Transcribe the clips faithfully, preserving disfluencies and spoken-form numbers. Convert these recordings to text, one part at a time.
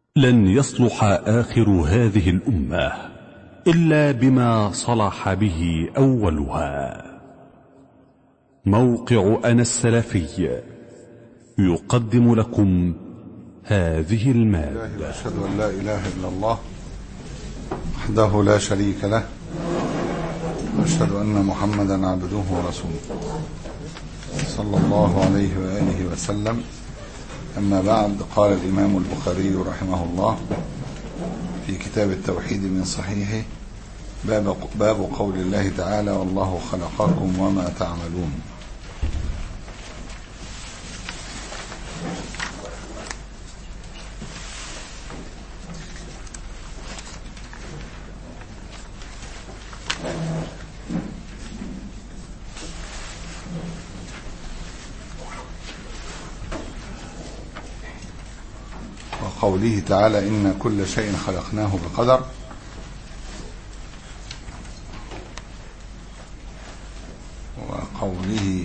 لن يصلح آخر هذه الأمة إلا بما صلح به أولها. موقع أنا السلفي يقدم لكم هذه المادة. أشهد أن لا إله إلا الله وحده لا شريك له، وأشهد أن محمدا عبده ورسوله صلى الله عليه وآله وسلم. أما بعد، قال الإمام البخاري رحمه الله في كتاب التوحيد من صحيحه: باب, باب قول الله تعالى: والله خلقكم وما تعملون. وقوله تعالى: إن كل شيء خلقناه بقدر. وقوله: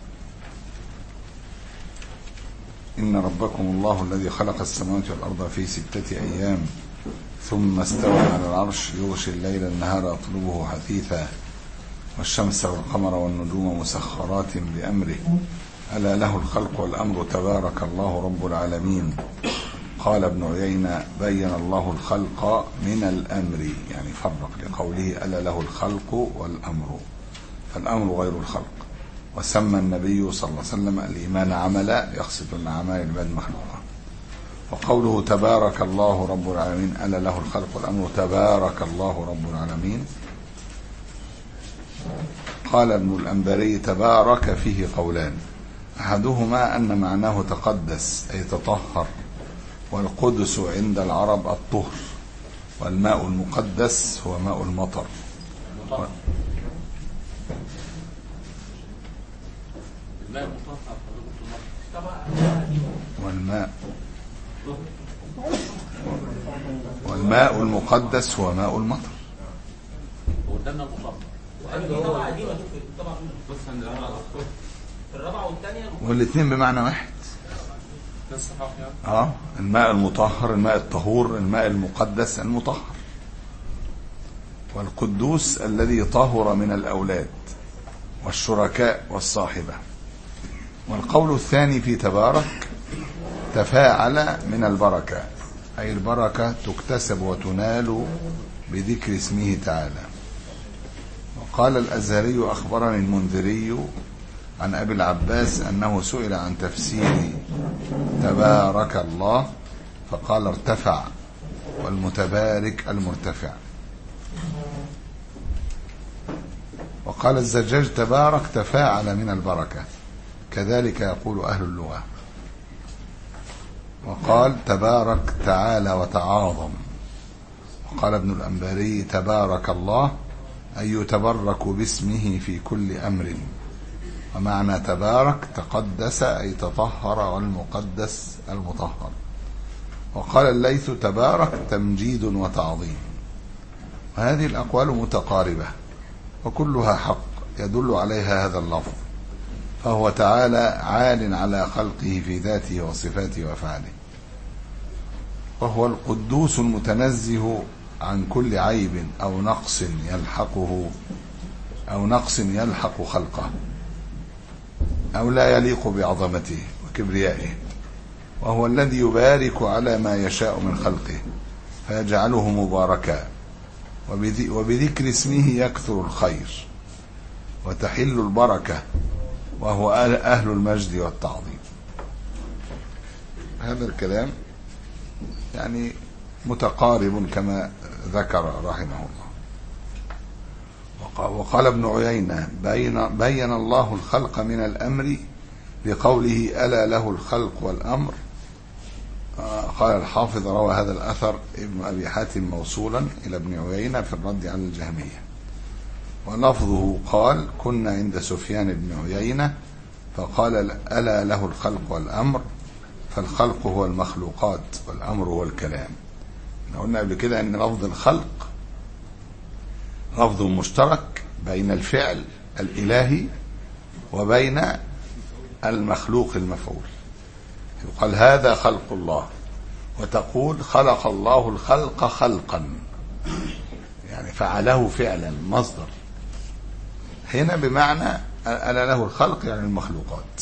إن ربكم الله الذي خلق السماوات والأرض في ستة أيام ثم استوى على العرش يغشي الليل النهار يطلبه حثيثا والشمس والقمر والنجوم مسخرات بأمره ألا له الخلق والأمر تبارك الله رب العالمين. قال ابن عيينة: بين الله الخلق من الأمر، يعني فرق لقوله ألا له الخلق والأمر، فالأمر غير الخلق. وسمى النبي صلى الله عليه وسلم الإيمان عملا، يقصد أن أعمال العباد مخلوقة. وقوله تبارك الله رب العالمين ألا له الخلق والأمر تبارك الله رب العالمين. قال ابن الأنباري: تبارك فيه قولان، أحدهما أن معناه تقدس أي تطهر، والقدس عند العرب الطهر، والماء المقدس هو ماء المطر. والماء والماء المقدس هو ماء المطر. والاثنين بمعنى واحد. اه الماء المطهر، الماء الطهور، الماء المقدس المطهر. والقدوس الذي طهر من الأولاد والشركاء والصاحبة. والقول الثاني في تبارك تفاعل من البركة، أي البركة تكتسب وتنال بذكر اسمه تعالى. وقال الأزهري: أخبرني المنذري عن أبي العباس أنه سئل عن تفسير تبارك الله فقال: ارتفع، والمتبارك المرتفع. وقال الزجاج: تبارك تفاعل من البركة، كذلك يقول أهل اللغة. وقال: تبارك تعالى وتعاظم. وقال ابن الأنباري: تبارك الله أي يتبرك باسمه في كل أمر. ومعنى تبارك تقدس أي تطهر، والمقدس المطهر. وقال الليث: تبارك تمجيد وتعظيم. وهذه الأقوال متقاربة وكلها حق يدل عليها هذا اللفظ، فهو تعالى عال على خلقه في ذاته وصفاته وأفعاله، وهو القدوس المتنزه عن كل عيب أو نقص يلحقه أو نقص يلحق خلقه أو لا يليق بعظمته وكبريائه. وهو الذي يبارك على ما يشاء من خلقه فيجعله مباركا، وبذكر اسمه يكثر الخير وتحل البركة، وهو أهل المجد والتعظيم. هذا الكلام يعني متقارب كما ذكر رحمه الله. وقال ابن عيينة: بين, بين الله الخلق من الأمر بقوله ألا له الخلق والأمر. قال الحافظ: روى هذا الأثر ابن أبي حاتم موصولا إلى ابن عيينة في الرد على الجهمية. ولفظه قال: كنا عند سفيان بن عيينة فقال: ألا له الخلق والأمر، فالخلق هو المخلوقات والأمر هو الكلام. قلنا قبل كده أن لفظ الخلق لفظ مشترك بين الفعل الإلهي وبين المخلوق المفعول. يقال هذا خلق الله، وتقول خلق الله الخلق خلقا، يعني فعله فعلا مصدر. هنا بمعنى ألا له الخلق يعني المخلوقات،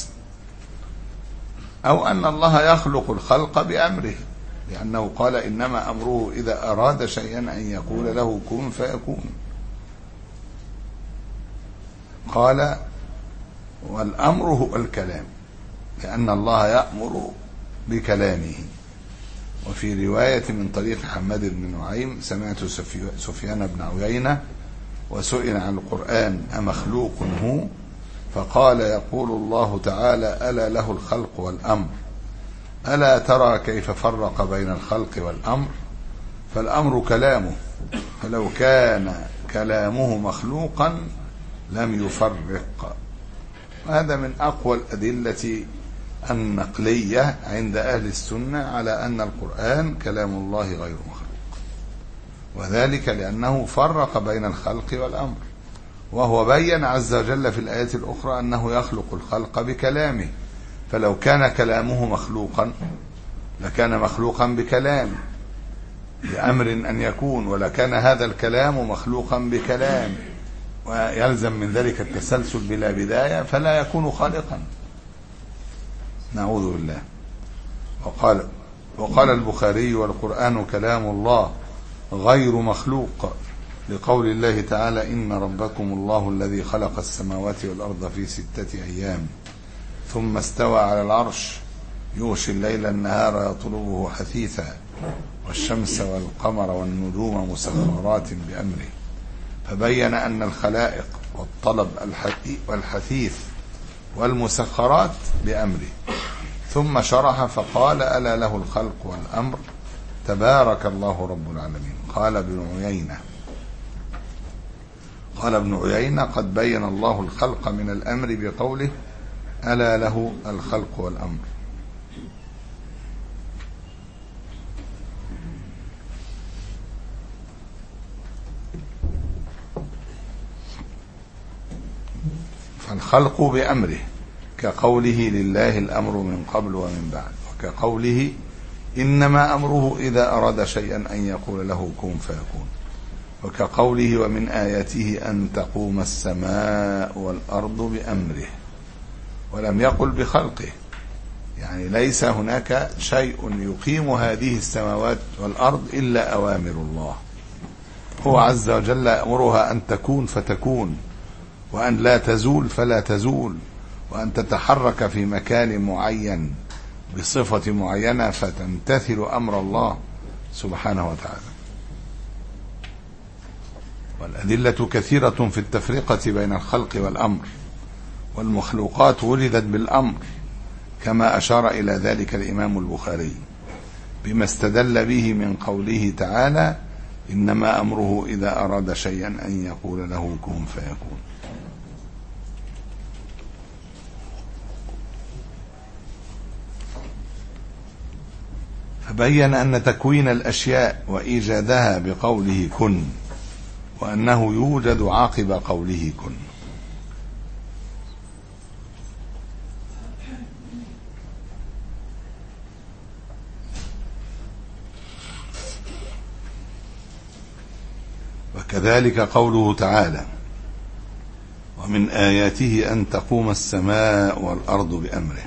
أو أن الله يخلق الخلق بأمره، لأنه قال إنما أمره إذا أراد شيئا أن يقول له كن فيكون. قال والأمر هو الكلام، لأن الله يأمر بكلامه. وفي رواية من طريق حماد بن نعيم سمعت سفيان بن عيينة وسئل عن القرآن أمخلوق هو؟ فقال يقول الله تعالى ألا له الخلق والأمر، ألا ترى كيف فرق بين الخلق والأمر؟ فالأمر كلامه، فلو كان كلامه مخلوقا لم يفرق. هذا من أقوى الأدلة النقلية عند أهل السنة على أن القرآن كلام الله غير مخلوق، وذلك لأنه فرق بين الخلق والأمر، وهو بين عز وجل في الآيات الأخرى أنه يخلق الخلق بكلامه، فلو كان كلامه مخلوقا لكان مخلوقا بكلام بأمر أن يكون، ولكان هذا الكلام مخلوقا بكلام، ويلزم من ذلك التسلسل بلا بداية فلا يكون خالقا. نعوذ بالله. وقال وقال البخاري والقرآن كلام الله غير مخلوق، لقول الله تعالى إن ربكم الله الذي خلق السماوات والأرض في ستة أيام ثم استوى على العرش يغشي الليل النهار يطلبه حثيثا والشمس والقمر والنجوم مسخرات بأمره، فبين أن الخلائق والطلب والحثيث والمسخرات بأمره، ثم شرح فقال ألا له الخلق والأمر تبارك الله رب العالمين. قال ابن عيينة قال ابن عيينة قد بين الله الخلق من الأمر بقوله ألا له الخلق والأمر. فالخلق بأمره كقوله لله الأمر من قبل ومن بعد، وكقوله إنما أمره إذا أراد شيئا أن يقول له كن فيكون، وكقوله ومن آياته أن تقوم السماء والأرض بأمره، ولم يقل بخلقه، يعني ليس هناك شيء يقيم هذه السماوات والأرض إلا أوامر الله. هو عز وجل يأمرها أن تكون فتكون، وأن لا تزول فلا تزول، وأن تتحرك في مكان معين بصفة معينة فتمتثل أمر الله سبحانه وتعالى. والأدلة كثيرة في التفرقة بين الخلق والأمر، والمخلوقات ولدت بالأمر كما أشار إلى ذلك الإمام البخاري بما استدل به من قوله تعالى إنما أمره إذا أراد شيئا أن يقول له كن فيكون. فبين أن تكوين الأشياء وإيجادها بقوله كن، وأنه يوجد عقب قوله كن. وكذلك قوله تعالى ومن آياته أن تقوم السماء والأرض بأمره.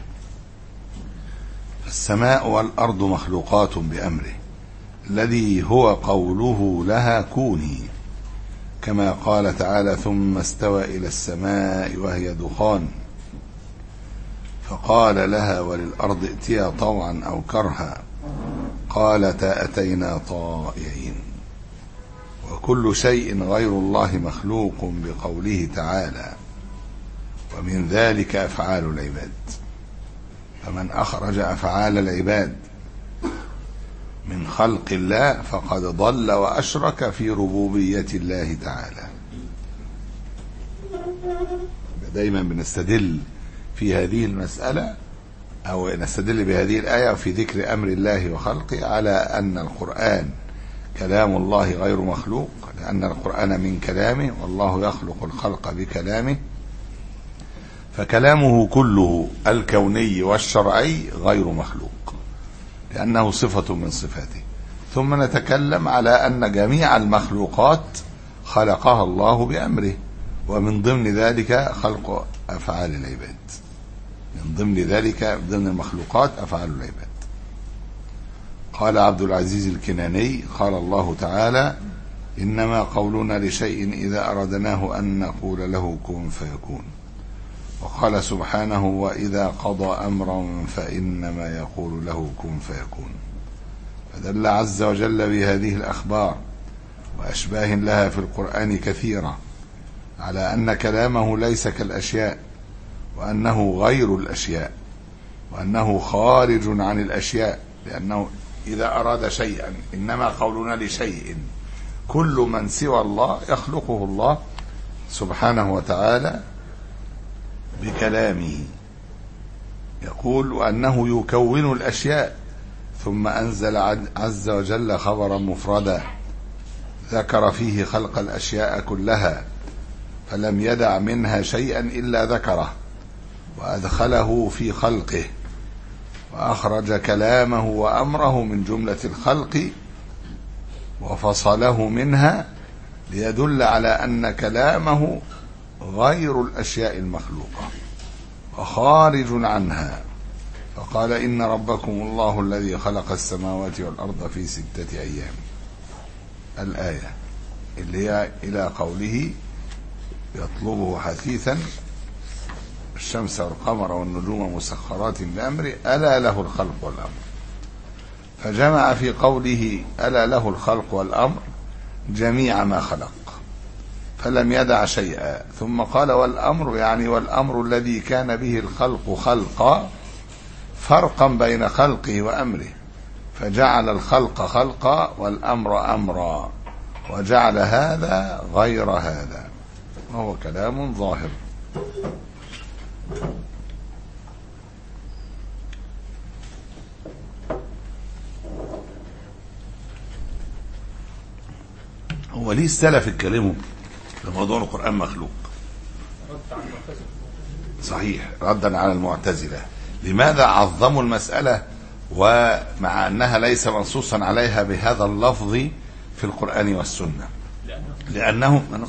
السماء والأرض مخلوقات بأمره الذي هو قوله لها كوني، كما قال تعالى ثم استوى إلى السماء وهي دخان فقال لها وللأرض ائتيا طوعا أو كرها قالتا أتينا طائعين. وكل شيء غير الله مخلوق بقوله تعالى ومن ذلك أفعال العباد. فمن أخرج أفعال العباد من خلق الله فقد ضل وأشرك في ربوبية الله تعالى. دايما بنستدل في هذه المسألة أو نستدل بهذه الآية في ذكر أمر الله وخلقه على أن القرآن كلام الله غير مخلوق، لأن القرآن من كلامه والله يخلق الخلق بكلامه، فكلامه كله الكوني والشرعي غير مخلوق، لأنه صفة من صفاته. ثم نتكلم على أن جميع المخلوقات خلقها الله بأمره، ومن ضمن ذلك خلق أفعال العباد، من ضمن ذلك ضمن المخلوقات أفعال العباد. قال عبد العزيز الكناني قال الله تعالى: إنما قولنا لشيء إذا أردناه أن نقول له كن فيكون. وقال سبحانه: وإذا قضى أمرا فإنما يقول له كن فيكون. فدل عز وجل بهذه الأخبار وأشباه لها في القرآن كثيرة على أن كلامه ليس كالأشياء، وأنه غير الأشياء، وأنه خارج عن الأشياء، لأنه إذا أراد شيئا إنما قولنا لشيء، كل من سوى الله يخلقه الله سبحانه وتعالى بكلامه. يقول: وأنه يكون الأشياء، ثم أنزل عز وجل خبرا مفردا ذكر فيه خلق الأشياء كلها، فلم يدع منها شيئا إلا ذكره وأدخله في خلقه، وأخرج كلامه وأمره من جملة الخلق وفصله منها، ليدل على أن كلامه غير الأشياء المخلوقة وخارج عنها. فقال: إن ربكم الله الذي خلق السماوات والأرض في ستة أيام. الآية اللي هي إلى قوله: يطلبه حثيثا الشمس والقمر والنجوم مسخرات بأمره ألا له الخلق والأمر. فجمع في قوله ألا له الخلق والأمر جميع ما خلق، فلم يدع شيئا. ثم قال: والأمر، يعني والأمر الذي كان به الخلق خلقا، فرقا بين خلقه وأمره، فجعل الخلق خلقا والأمر أمرا، وجعل هذا غير هذا، وهو كلام ظاهر. هو ليه السلف اتكلموا في موضوع القرآن مخلوق؟ صحيح، ردا على المعتزلة. لماذا عظموا المسألة ومع أنها ليس منصوصا عليها بهذا اللفظ في القرآن والسنة؟ لأنهم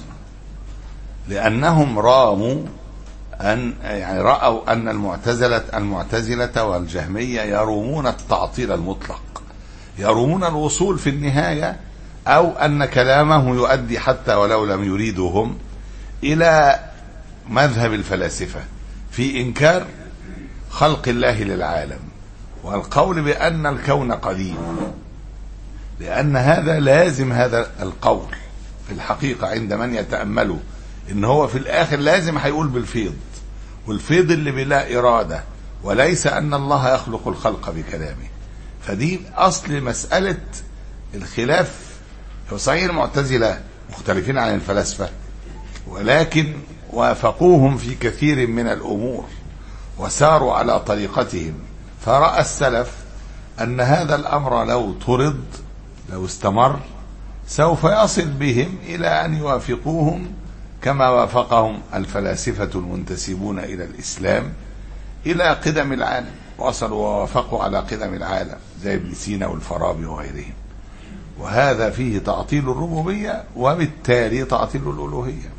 لأنهم راموا أن يعني رأوا أن المعتزلة المعتزلة والجهمية يرومون التعطيل المطلق، يرومون الوصول في النهاية، أو أن كلامه يؤدي حتى ولو لم يريدهم إلى مذهب الفلاسفة في إنكار خلق الله للعالم والقول بأن الكون قديم، لأن هذا لازم هذا القول في الحقيقة عند من يتأمله، إن هو في الآخر لازم هيقول بالفيض، والفيض اللي بلا إرادة، وليس أن الله يخلق الخلق بكلامه. فدي أصل مسألة الخلاف. صحيح المعتزلة مختلفين عن الفلاسفة، ولكن وافقوهم في كثير من الأمور وساروا على طريقتهم. فرأى السلف أن هذا الأمر لو طرد، لو استمر، سوف يصل بهم إلى أن يوافقوهم كما وافقهم الفلاسفة المنتسبون إلى الإسلام إلى قدم العالم، وصلوا ووافقوا على قدم العالم زي ابن سينا والفارابي وغيرهم. وهذا فيه تعطيل الربوبية وبالتالي تعطيل الألوهية،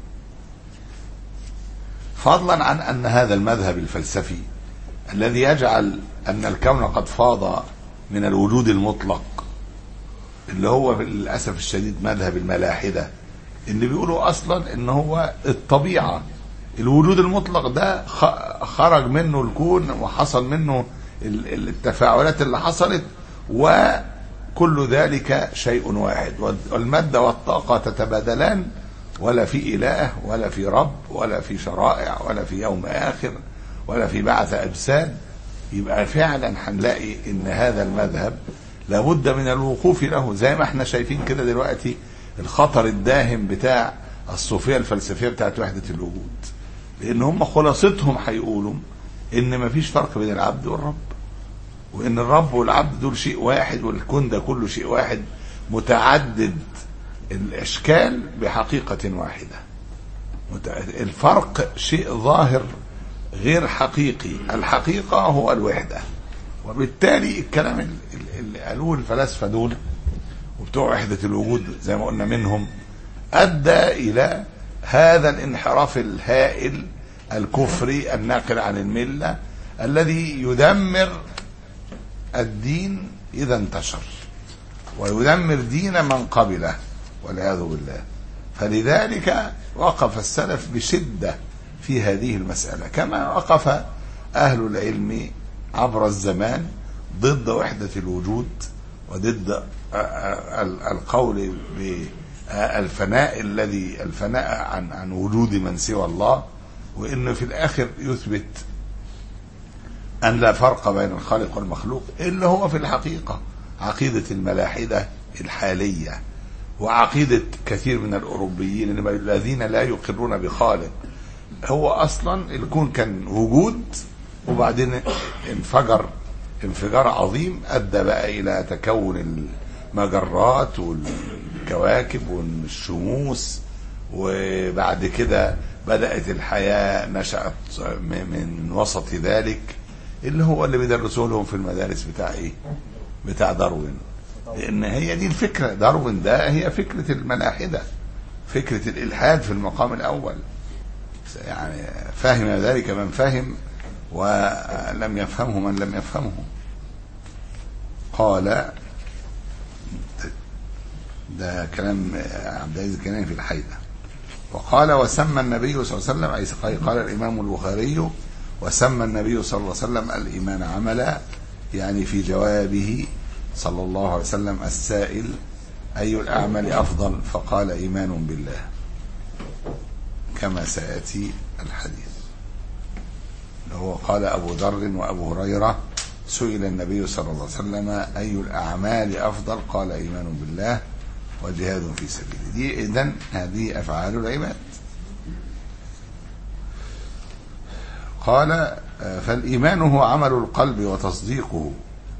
فضلا عن أن هذا المذهب الفلسفي الذي يجعل أن الكون قد فاض من الوجود المطلق، اللي هو للأسف الشديد مذهب الملاحدة، اللي بيقولوا أصلا إن هو الطبيعة، الوجود المطلق ده خرج منه الكون وحصل منه التفاعلات اللي حصلت، وكل ذلك شيء واحد، والمادة والطاقة تتبادلان، ولا في إله ولا في رب ولا في شرائع ولا في يوم آخر ولا في بعث أجساد. يبقى فعلا هنلاقي إن هذا المذهب لابد من الوقوف له، زي ما احنا شايفين كده دلوقتي الخطر الداهم بتاع الصوفية الفلسفية بتاعت وحدة الوجود، لأن هم خلاصتهم هيقولوا إن مفيش فرق بين العبد والرب، وإن الرب والعبد دول شيء واحد، والكون ده كله شيء واحد متعدد الأشكال بحقيقة واحدة. الفرق شيء ظاهر غير حقيقي، الحقيقة هو الوحدة، وبالتالي الكلام اللي قالوه الفلاسفة دول وبتوع وحدة الوجود زي ما قلنا منهم أدى إلى هذا الانحراف الهائل الكفري الناقل عن الملة الذي يدمر الدين إذا انتشر ويدمر دين من قبله والعياذ بالله. فلذلك وقف السلف بشدة في هذه المسألة كما وقف أهل العلم عبر الزمان ضد وحدة الوجود وضد القول بالفناء الذي الفناء عن عن وجود من سوى الله، وإنه في الآخر يثبت أن لا فرق بين الخالق والمخلوق، اللي هو في الحقيقة عقيدة الملاحدة الحالية وعقيدة كثير من الأوروبيين الذين لا يقرون بخالق. هو أصلا الكون كان وجود وبعدين انفجر انفجار عظيم أدى بقى إلى تكون المجرات والكواكب والشموس، وبعد كده بدأت الحياة نشأت من وسط ذلك اللي هو اللي بيدرسوه لهم في المدارس بتاع ايه بتاع داروين. لأن هي دي الفكرة، داروين ده هي فكرة الملاحدة، فكرة الإلحاد في المقام الأول. يعني فهم ذلك من فهم ولم يفهمه من لم يفهمه. قال ده كلام عبد العزيز الكناني في الحيدة. وقال وسمى النبي صلى الله عليه وسلم، أي قال الإمام البخاري وسمى النبي صلى الله عليه وسلم الإيمان عملا، يعني في جوابه صلى الله عليه وسلم السائل أي الأعمال أفضل فقال إيمان بالله كما سيأتي الحديث. هو قال أبو ذر وأبو هريرة سئل النبي صلى الله عليه وسلم أي الأعمال أفضل قال إيمان بالله وجهاد في سبيله. دي إذن هذه أفعال العباد. قال فالإيمان هو عمل القلب وتصديقه،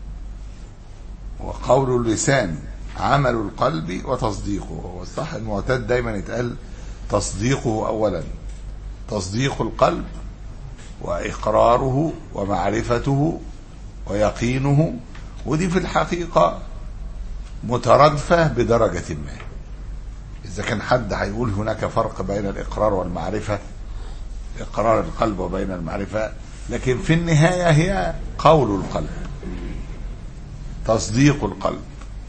وقول اللسان عمل القلب وتصديقه. والصح المعتاد دايما يتقال تصديقه أولا، تصديق القلب وإقراره ومعرفته ويقينه، ودي في الحقيقة مترادفة بدرجة ما. إذا كان حد هيقول هناك فرق بين الإقرار والمعرفة، إقرار القلب وبين المعرفة، لكن في النهاية هي قول القلب، تصديق القلب،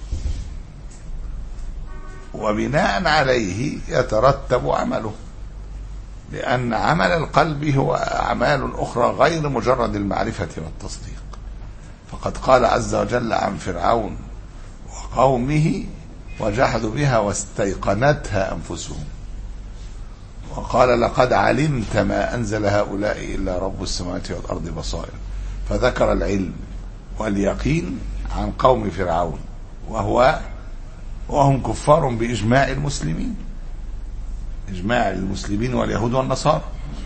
وبناء عليه يترتب عمله، لأن عمل القلب هو أعمال أخرى غير مجرد المعرفة والتصديق. فقد قال عز وجل عن فرعون وقومه وجحدوا بها واستيقنتها أنفسهم، وقال لقد علمت ما أنزل هؤلاء إلا رب السماوات والأرض بصائر، فذكر العلم واليقين عن قوم فرعون وهو وهم كفار بإجماع المسلمين، إجماع المسلمين واليهود والنصارى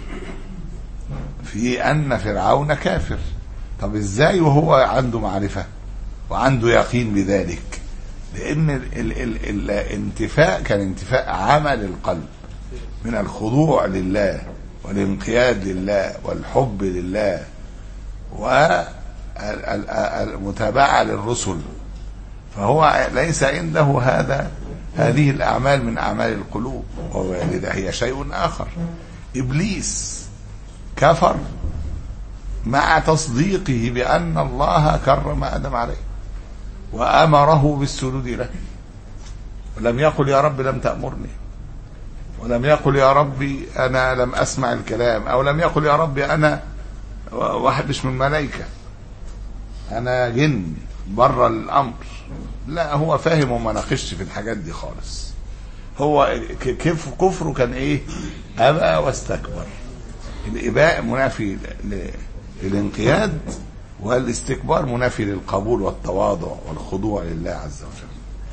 في أن فرعون كافر. طب إزاي وهو عنده معرفة وعنده يقين بذلك؟ لأن الانتفاء كان انتفاء عمل القلب من الخضوع لله والانقياد لله والحب لله والمتابعة للرسل، فهو ليس عنده هذا هذه الأعمال من أعمال القلوب، ولذا هي شيء آخر. إبليس كفر مع تصديقه بأن الله كرم آدم عليه وأمره بالسجود له، ولم يقل يا رب لم تأمرني، ولم يقل يا ربي أنا لم أسمع الكلام، أو لم يقل يا ربي أنا واحد مش من ملائكة، أنا جن بره الأمر. لا، هو فاهم وما ناقشش في الحاجات دي خالص. هو كيف كفره كان إيه؟ أبى واستكبر. الإباء منافي للانقياد، والاستكبار منافي للقبول والتواضع والخضوع لله عز وجل.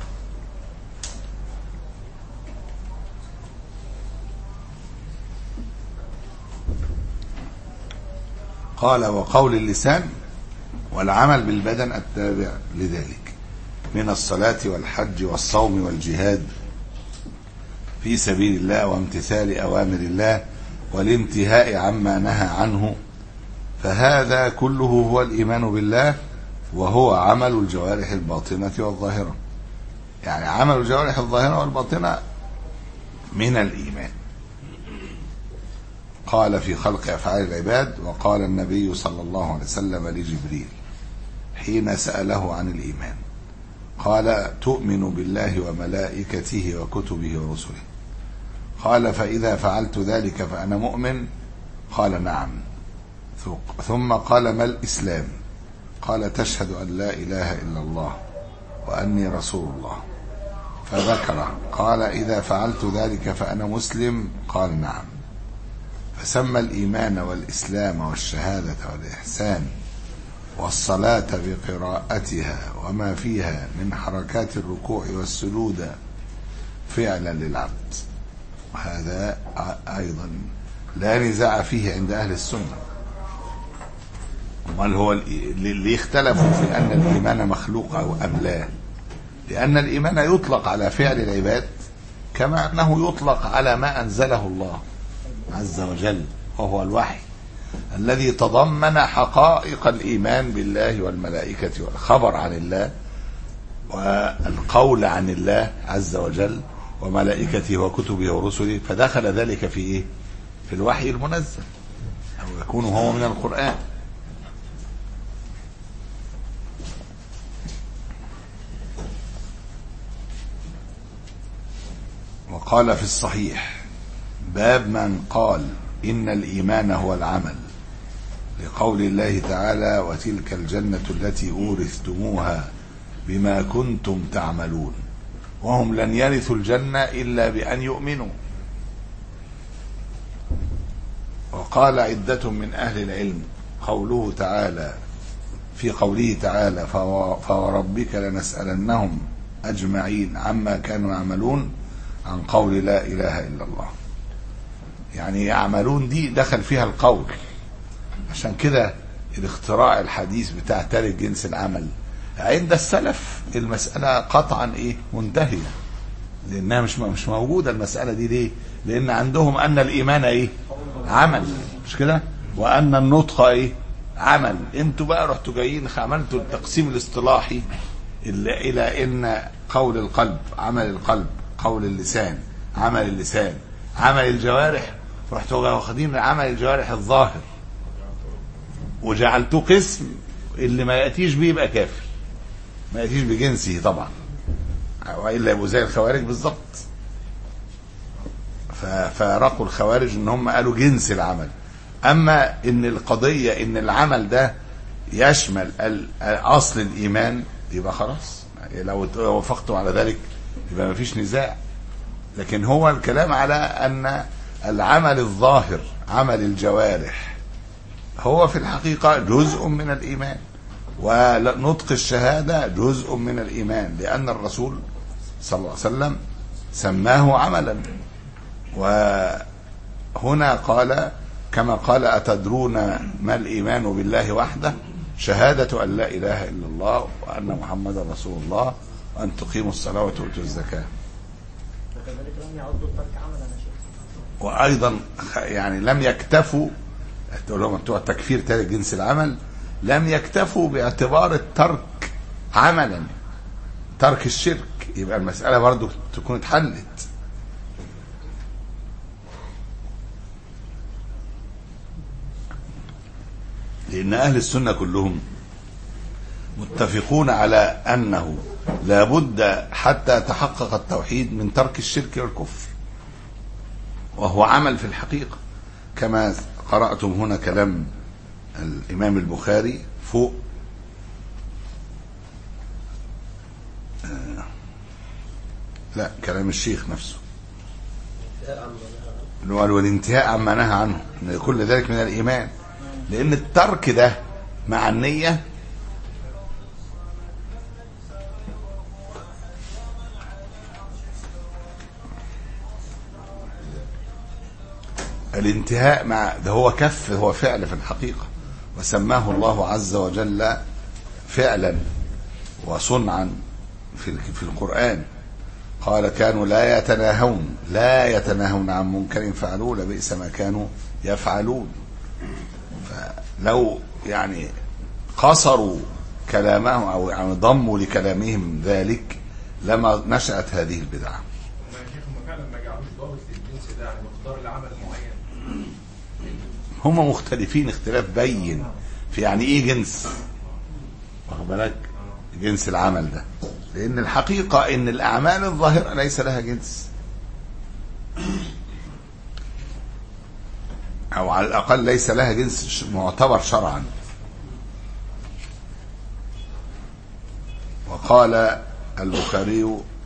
قال وقول اللسان والعمل بالبدن التابع لذلك من الصلاة والحج والصوم والجهاد في سبيل الله وامتثال أوامر الله والانتهاء عما نهى عنه، فهذا كله هو الإيمان بالله وهو عمل الجوارح الباطنة والظاهرة. يعني عمل الجوارح الظاهرة والباطنة من الإيمان. قال في خلق أفعال العباد. وقال النبي صلى الله عليه وسلم لجبريل حين سأله عن الإيمان قال تؤمن بالله وملائكته وكتبه ورسله. قال فإذا فعلت ذلك فأنا مؤمن. قال نعم. ثم قال ما الإسلام؟ قال تشهد أن لا إله إلا الله وأني رسول الله. فذكر. قال إذا فعلت ذلك فأنا مسلم. قال نعم. فسمى الإيمان والإسلام والشهادة والإحسان والصلاة بقراءتها وما فيها من حركات الركوع والسجود فعلا للعبد. وهذا أيضا لا نزاع فيه عند أهل السنة. وما هو اللي اختلفوا في أن الإيمان مخلوق أو أم لا؟ لأن الإيمان يطلق على فعل العباد كما أنه يطلق على ما أنزله الله عز وجل، وهو الوحي الذي تضمن حقائق الإيمان بالله والملائكة والخبر عن الله والقول عن الله عز وجل وملائكته وكتبه ورسله. فدخل ذلك في إيه؟ في الوحي المنزل، أو يكون هو من القرآن. وقال في الصحيح باب من قال إن الإيمان هو العمل، لقول الله تعالى وتلك الجنة التي أورثتموها بما كنتم تعملون وهم لن يرثوا الجنة إلا بأن يؤمنوا. وقال عدة من أهل العلم قوله تعالى في قوله تعالى فوربك لنسألنهم أجمعين عما كانوا يعملون عن قول لا إله إلا الله. يعني يعملون دي دخل فيها القول. عشان كده الاختراع الحديث بتاع تارك جنس العمل عند السلف المسألة قطعا ايه منتهية، لانها مش مش موجودة المسألة دي. ليه؟ لان عندهم ان الايمان ايه عمل، مش كده؟ وان النطق ايه عمل. انتوا بقى رحتوا جايين عملتوا التقسيم الاصطلاحي اللي الى ان قول القلب عمل القلب، قول اللسان عمل اللسان، عمل الجوارح. رحتوا واخدين عمل الجوارح الظاهر وجعلتوه قسم اللي ما يأتيش بيه يبقى كافر، ما يأتيش بجنسه طبعا، وإلا يبقوا زي الخوارج بالظبط. ففارقوا الخوارج ان هم قالوا جنس العمل. اما ان القضية ان العمل ده يشمل اصل الايمان يبقى خلاص، لو وافقتوا على ذلك يبقى ما فيش نزاع. لكن هو الكلام على ان العمل الظاهر عمل الجوارح هو في الحقيقة جزء من الإيمان، ونطق الشهادة جزء من الإيمان، لأن الرسول صلى الله عليه وسلم سماه عملا. وهنا قال كما قال أتدرون ما الإيمان بالله وحده؟ شهادة أن لا إله إلا الله وأن محمد رسول الله وأن تقيموا الصلاة وتؤتوا الزكاة. وأيضا يعني لم يكتفوا بتوع التكفير تارك جنس العمل، لم يكتفوا باعتبار الترك عملا، ترك الشرك، يبقى المسألة برضو تكون اتحلت. لأن أهل السنة كلهم متفقون على أنه لا بد حتى تحقق التوحيد من ترك الشرك والكفر، وهو عمل في الحقيقة. كما قرأتم هنا كلام الإمام البخاري فوق آه لا كلام الشيخ نفسه والانتهاء عما نهى عنه، ان كل ذلك من الإيمان. لأن الترك ده مع النية الانتهاء مع ده هو كف، هو فعل في الحقيقة، وسماه الله عز وجل فعلا وصنعا في في القرآن. قال كانوا لا يتناهون لا يتناهون عن منكر فعلوه لبئس ما كانوا يفعلون. فلو يعني قصروا كلامهم أو يعني ضموا لكلامهم ذلك لما نشأت هذه البدعة. هم فعلا ما جعلوش ضابط للجنس ده، يعني مقدار لعمل معين. هم مختلفين اختلاف بين في يعني ايه جنس، واخد بالك، جنس العمل ده، لأن الحقيقة إن الأعمال الظاهرة ليس لها جنس، أو على الأقل ليس لها جنس معتبر شرعا. وقال البخاري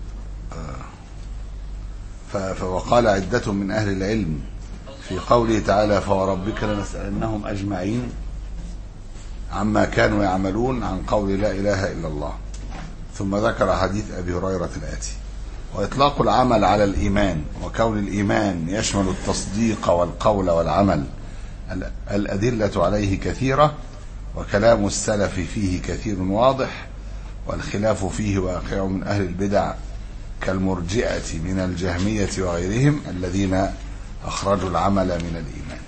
وقال عدة من أهل العلم في قوله تعالى فوربك لنسألنهم أجمعين عما كانوا يعملون عن قول لا إله إلا الله، ثم ذكر حديث أبي هريرة الآتي. وإطلاق العمل على الإيمان وكون الإيمان يشمل التصديق والقول والعمل الأدلة عليه كثيرة، وكلام السلف فيه كثير واضح، والخلاف فيه واقع من أهل البدع كالمرجئة من الجهمية وغيرهم الذين أخرجوا العمل من الإيمان.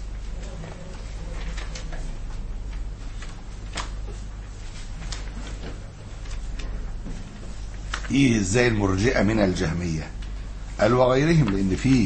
إيه إزاي المرجئة من الجهمية؟ قال وغيرهم، لأن فيه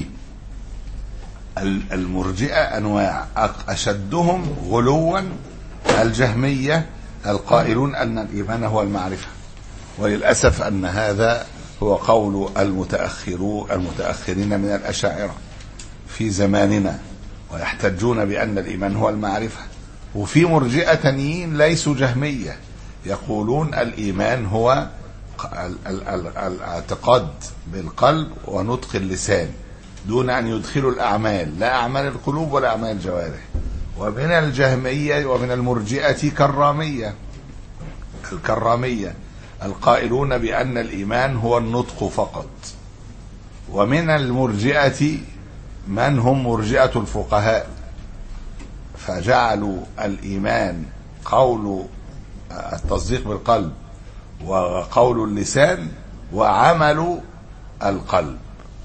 المرجئة أنواع، أشدهم غلوا الجهمية القائلون أن الإيمان هو المعرفة، وللأسف أن هذا هو قول المتأخرون المتأخرين من الأشاعرة في زماننا، ويحتجون بأن الإيمان هو المعرفة. وفي مرجئة تانيين ليسوا جهمية يقولون الإيمان هو الاعتقاد بالقلب ونطق اللسان دون أن يدخلوا الأعمال، لا أعمال القلوب ولا أعمال الجوارح. ومن الجهمية ومن المرجئة كرامية الكرامية القائلون بأن الإيمان هو النطق فقط. ومن المرجئة من هم مرجئة الفقهاء، فجعلوا الإيمان قول التصديق بالقلب وقول اللسان وعمل القلب،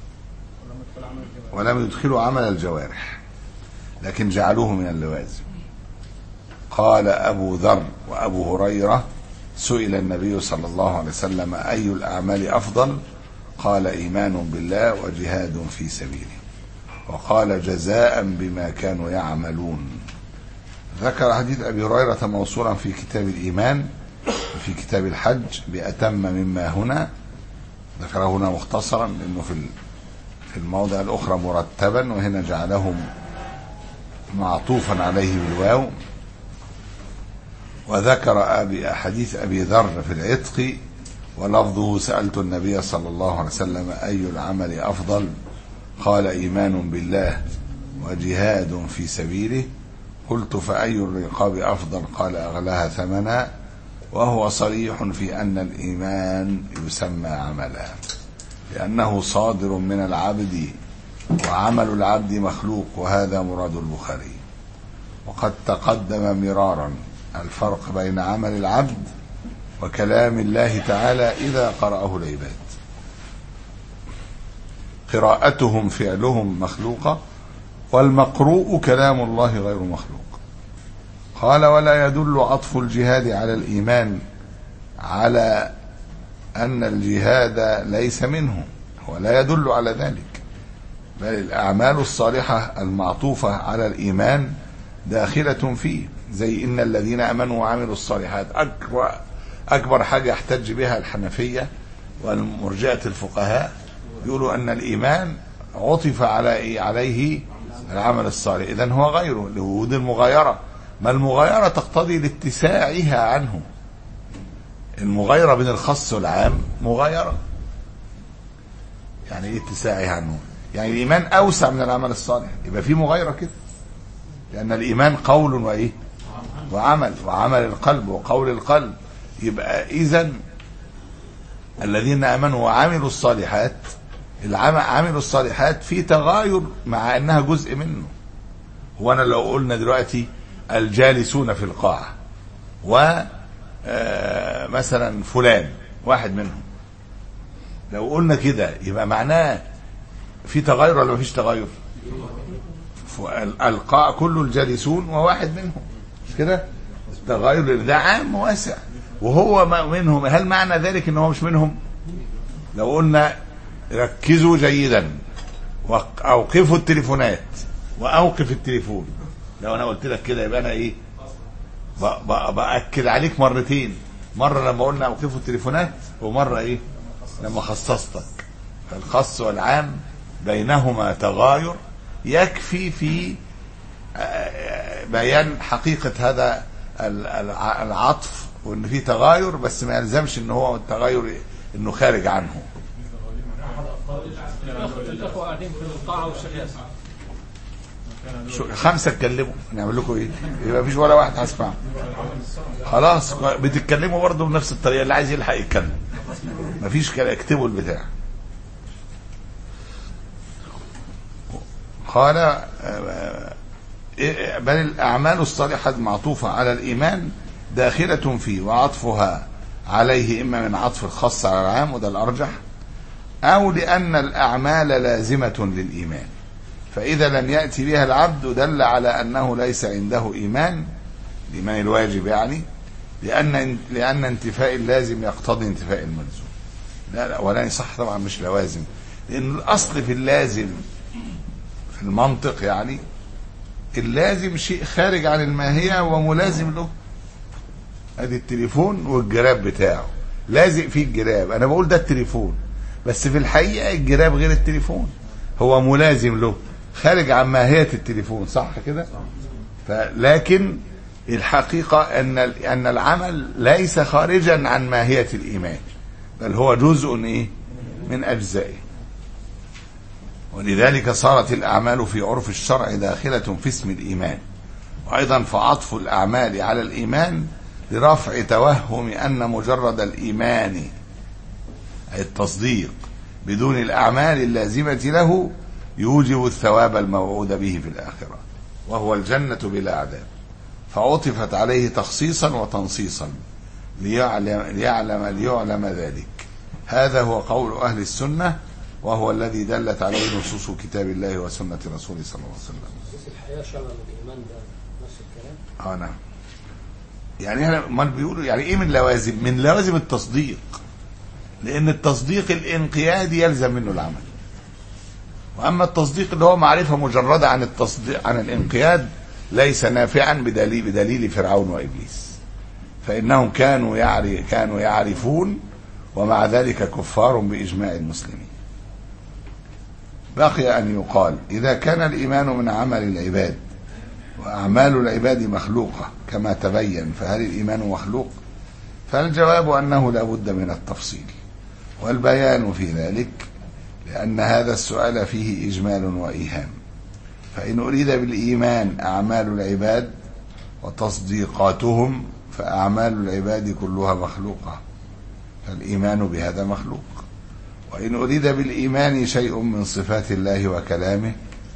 ولم يدخلوا عمل الجوارح، لكن جعلوه من اللوازم. قال أبو ذر وأبو هريرة سئل النبي صلى الله عليه وسلم أي الأعمال أفضل؟ قال إيمان بالله وجهاد في سبيله، وقال جزاء بما كانوا يعملون. ذكر حديث أبي هريرة موصولا في كتاب الإيمان وفي كتاب الحج بأتم مما هنا، ذكره هنا مختصرا لأنه في في الموضع الأخرى مرتبا، وهنا جعله معطوفا عليه بالواو. وذكر أبي حديث أبي ذر في العتق ولفظه سألت النبي صلى الله عليه وسلم أي العمل أفضل؟ قال إيمان بالله وجهاد في سبيله. قلت فأي الرقاب أفضل؟ قال أغلاها ثمنا، وهو صريح في أن الإيمان يسمى عملا لأنه صادر من العبد، وعمل العبد مخلوق، وهذا مراد البخاري. وقد تقدم مرارا الفرق بين عمل العبد وكلام الله تعالى إذا قرأه العباد. قراءتهم فعلهم مخلوقة، والمقروء كلام الله غير مخلوق. قال ولا يدل عطف الجهاد على الإيمان على أن الجهاد ليس منه، ولا يدل على ذلك، بل الأعمال الصالحة المعطوفة على الإيمان داخلة فيه، زي إن الذين آمنوا وعملوا الصالحات. أكبر, أكبر حاجة يحتج بها الحنفية والمرجئة الفقهاء يقولوا أن الإيمان عطف على عليه العمل الصالح، إذن هو غيره لوجود المغايرة. ما المغايرة تقتضي لاتساعها عنه، المغايرة بين الخاص والعام مغايرة. يعني ايه اتساعها عنه؟ يعني الإيمان أوسع من العمل الصالح، يبقى في مغايرة كده، لأن الإيمان قول وإيه وعمل، وعمل القلب وقول القلب. يبقى إذن الذين آمنوا وعملوا الصالحات، عملوا الصالحات في تغاير مع أنها جزء منه. هو أنا لو قلنا دلوقتي الجالسون في القاعة ومثلا فلان واحد منهم، لو قلنا كده يبقى معناه في تغير ولا مفيش تغير؟ القاع كل الجالسون وواحد منهم، مش كده؟ تغير ده عام واسع. وهو منهم، هل معنى ذلك ان هو مش منهم؟ لو قلنا ركزوا جيدا واوقفوا التليفونات واوقف التليفون، لو انا قلت لك كده يبقى انا ايه؟ باكد عليك مرتين، مره لما قلنا اوقفوا التليفونات، ومره ايه؟ لما خصصتك. الخاص والعام بينهما تغاير يكفي في بيان حقيقة هذا العطف، وان في تغاير، بس ما يلزمش ان هو التغاير انه خارج عنه. خمسة اتكلموا، نعمل لكم ايه؟ يبقى مفيش ولا واحد هسمع. خلاص بتتكلموا برضه بنفس الطريقة، اللي عايز يلحق يتكلم. مفيش كلام، اكتبوا البتاع. قال بل الأعمال الصالحة معطوفة على الإيمان داخلة فيه، وعطفها عليه إما من عطف الخاص على العام، وده الأرجح، أو لأن الأعمال لازمة للإيمان، فإذا لم يأتي بها العبد دل على أنه ليس عنده إيمان، الإيمان الواجب يعني، لأن لأن انتفاء اللازم يقتضي انتفاء الملزوم. لا لا ولا صح طبعا، مش لوازم، لأن الأصل في اللازم في المنطق يعني اللازم شيء خارج عن الماهية وملازم له. ادي التليفون والجراب بتاعه لازق فيه الجراب، انا بقول ده التليفون، بس في الحقيقة الجراب غير التليفون، هو ملازم له خارج عن ماهية التليفون، صح كده؟ لكن الحقيقة ان ان العمل ليس خارجا عن ماهية الإيمان، بل هو جزء ايه من أجزائه. ولذلك صارت الأعمال في عرف الشرع داخلة في اسم الإيمان، وأيضا فعطف الأعمال على الإيمان لرفع توهم أن مجرد الإيمان أي التصديق بدون الأعمال اللازمة له يوجب الثواب الموعود به في الآخرة، وهو الجنة بلا عذاب، فعطفت عليه تخصيصا وتنصيصا ليعلم, ليعلم, ليعلم ذلك. هذا هو قول أهل السنة، وهو الذي دلت عليه نصوص كتاب الله وسنة رسوله صلى الله عليه وسلم. الحياة شمل الإيمان ده نفس الكلام؟ اه نعم. يعني هنا ما بيقولوا يعني ايه من لوازم؟ من لوازم التصديق، لأن التصديق الانقيادي يلزم منه العمل، وأما التصديق اللي هو معرفة مجردة عن التصديق عن الانقياد ليس نافعا بدليل بدليل فرعون وإبليس، فإنهم كانوا يعرف كانوا يعرفون ومع ذلك كفار بإجماع المسلمين. بقي أن يقال إذا كان الإيمان من عمل العباد وأعمال العباد مخلوقة كما تبين، فهل الإيمان مخلوق؟ فالجواب أنه لا بد من التفصيل والبيان في ذلك، لأن هذا السؤال فيه إجمال وإيهام. فإن أريد بالإيمان أعمال العباد وتصديقاتهم فأعمال العباد كلها مخلوقة، فالإيمان بهذا مخلوق. وإن أريد بالإيمان شيء من صفات الله وكلامه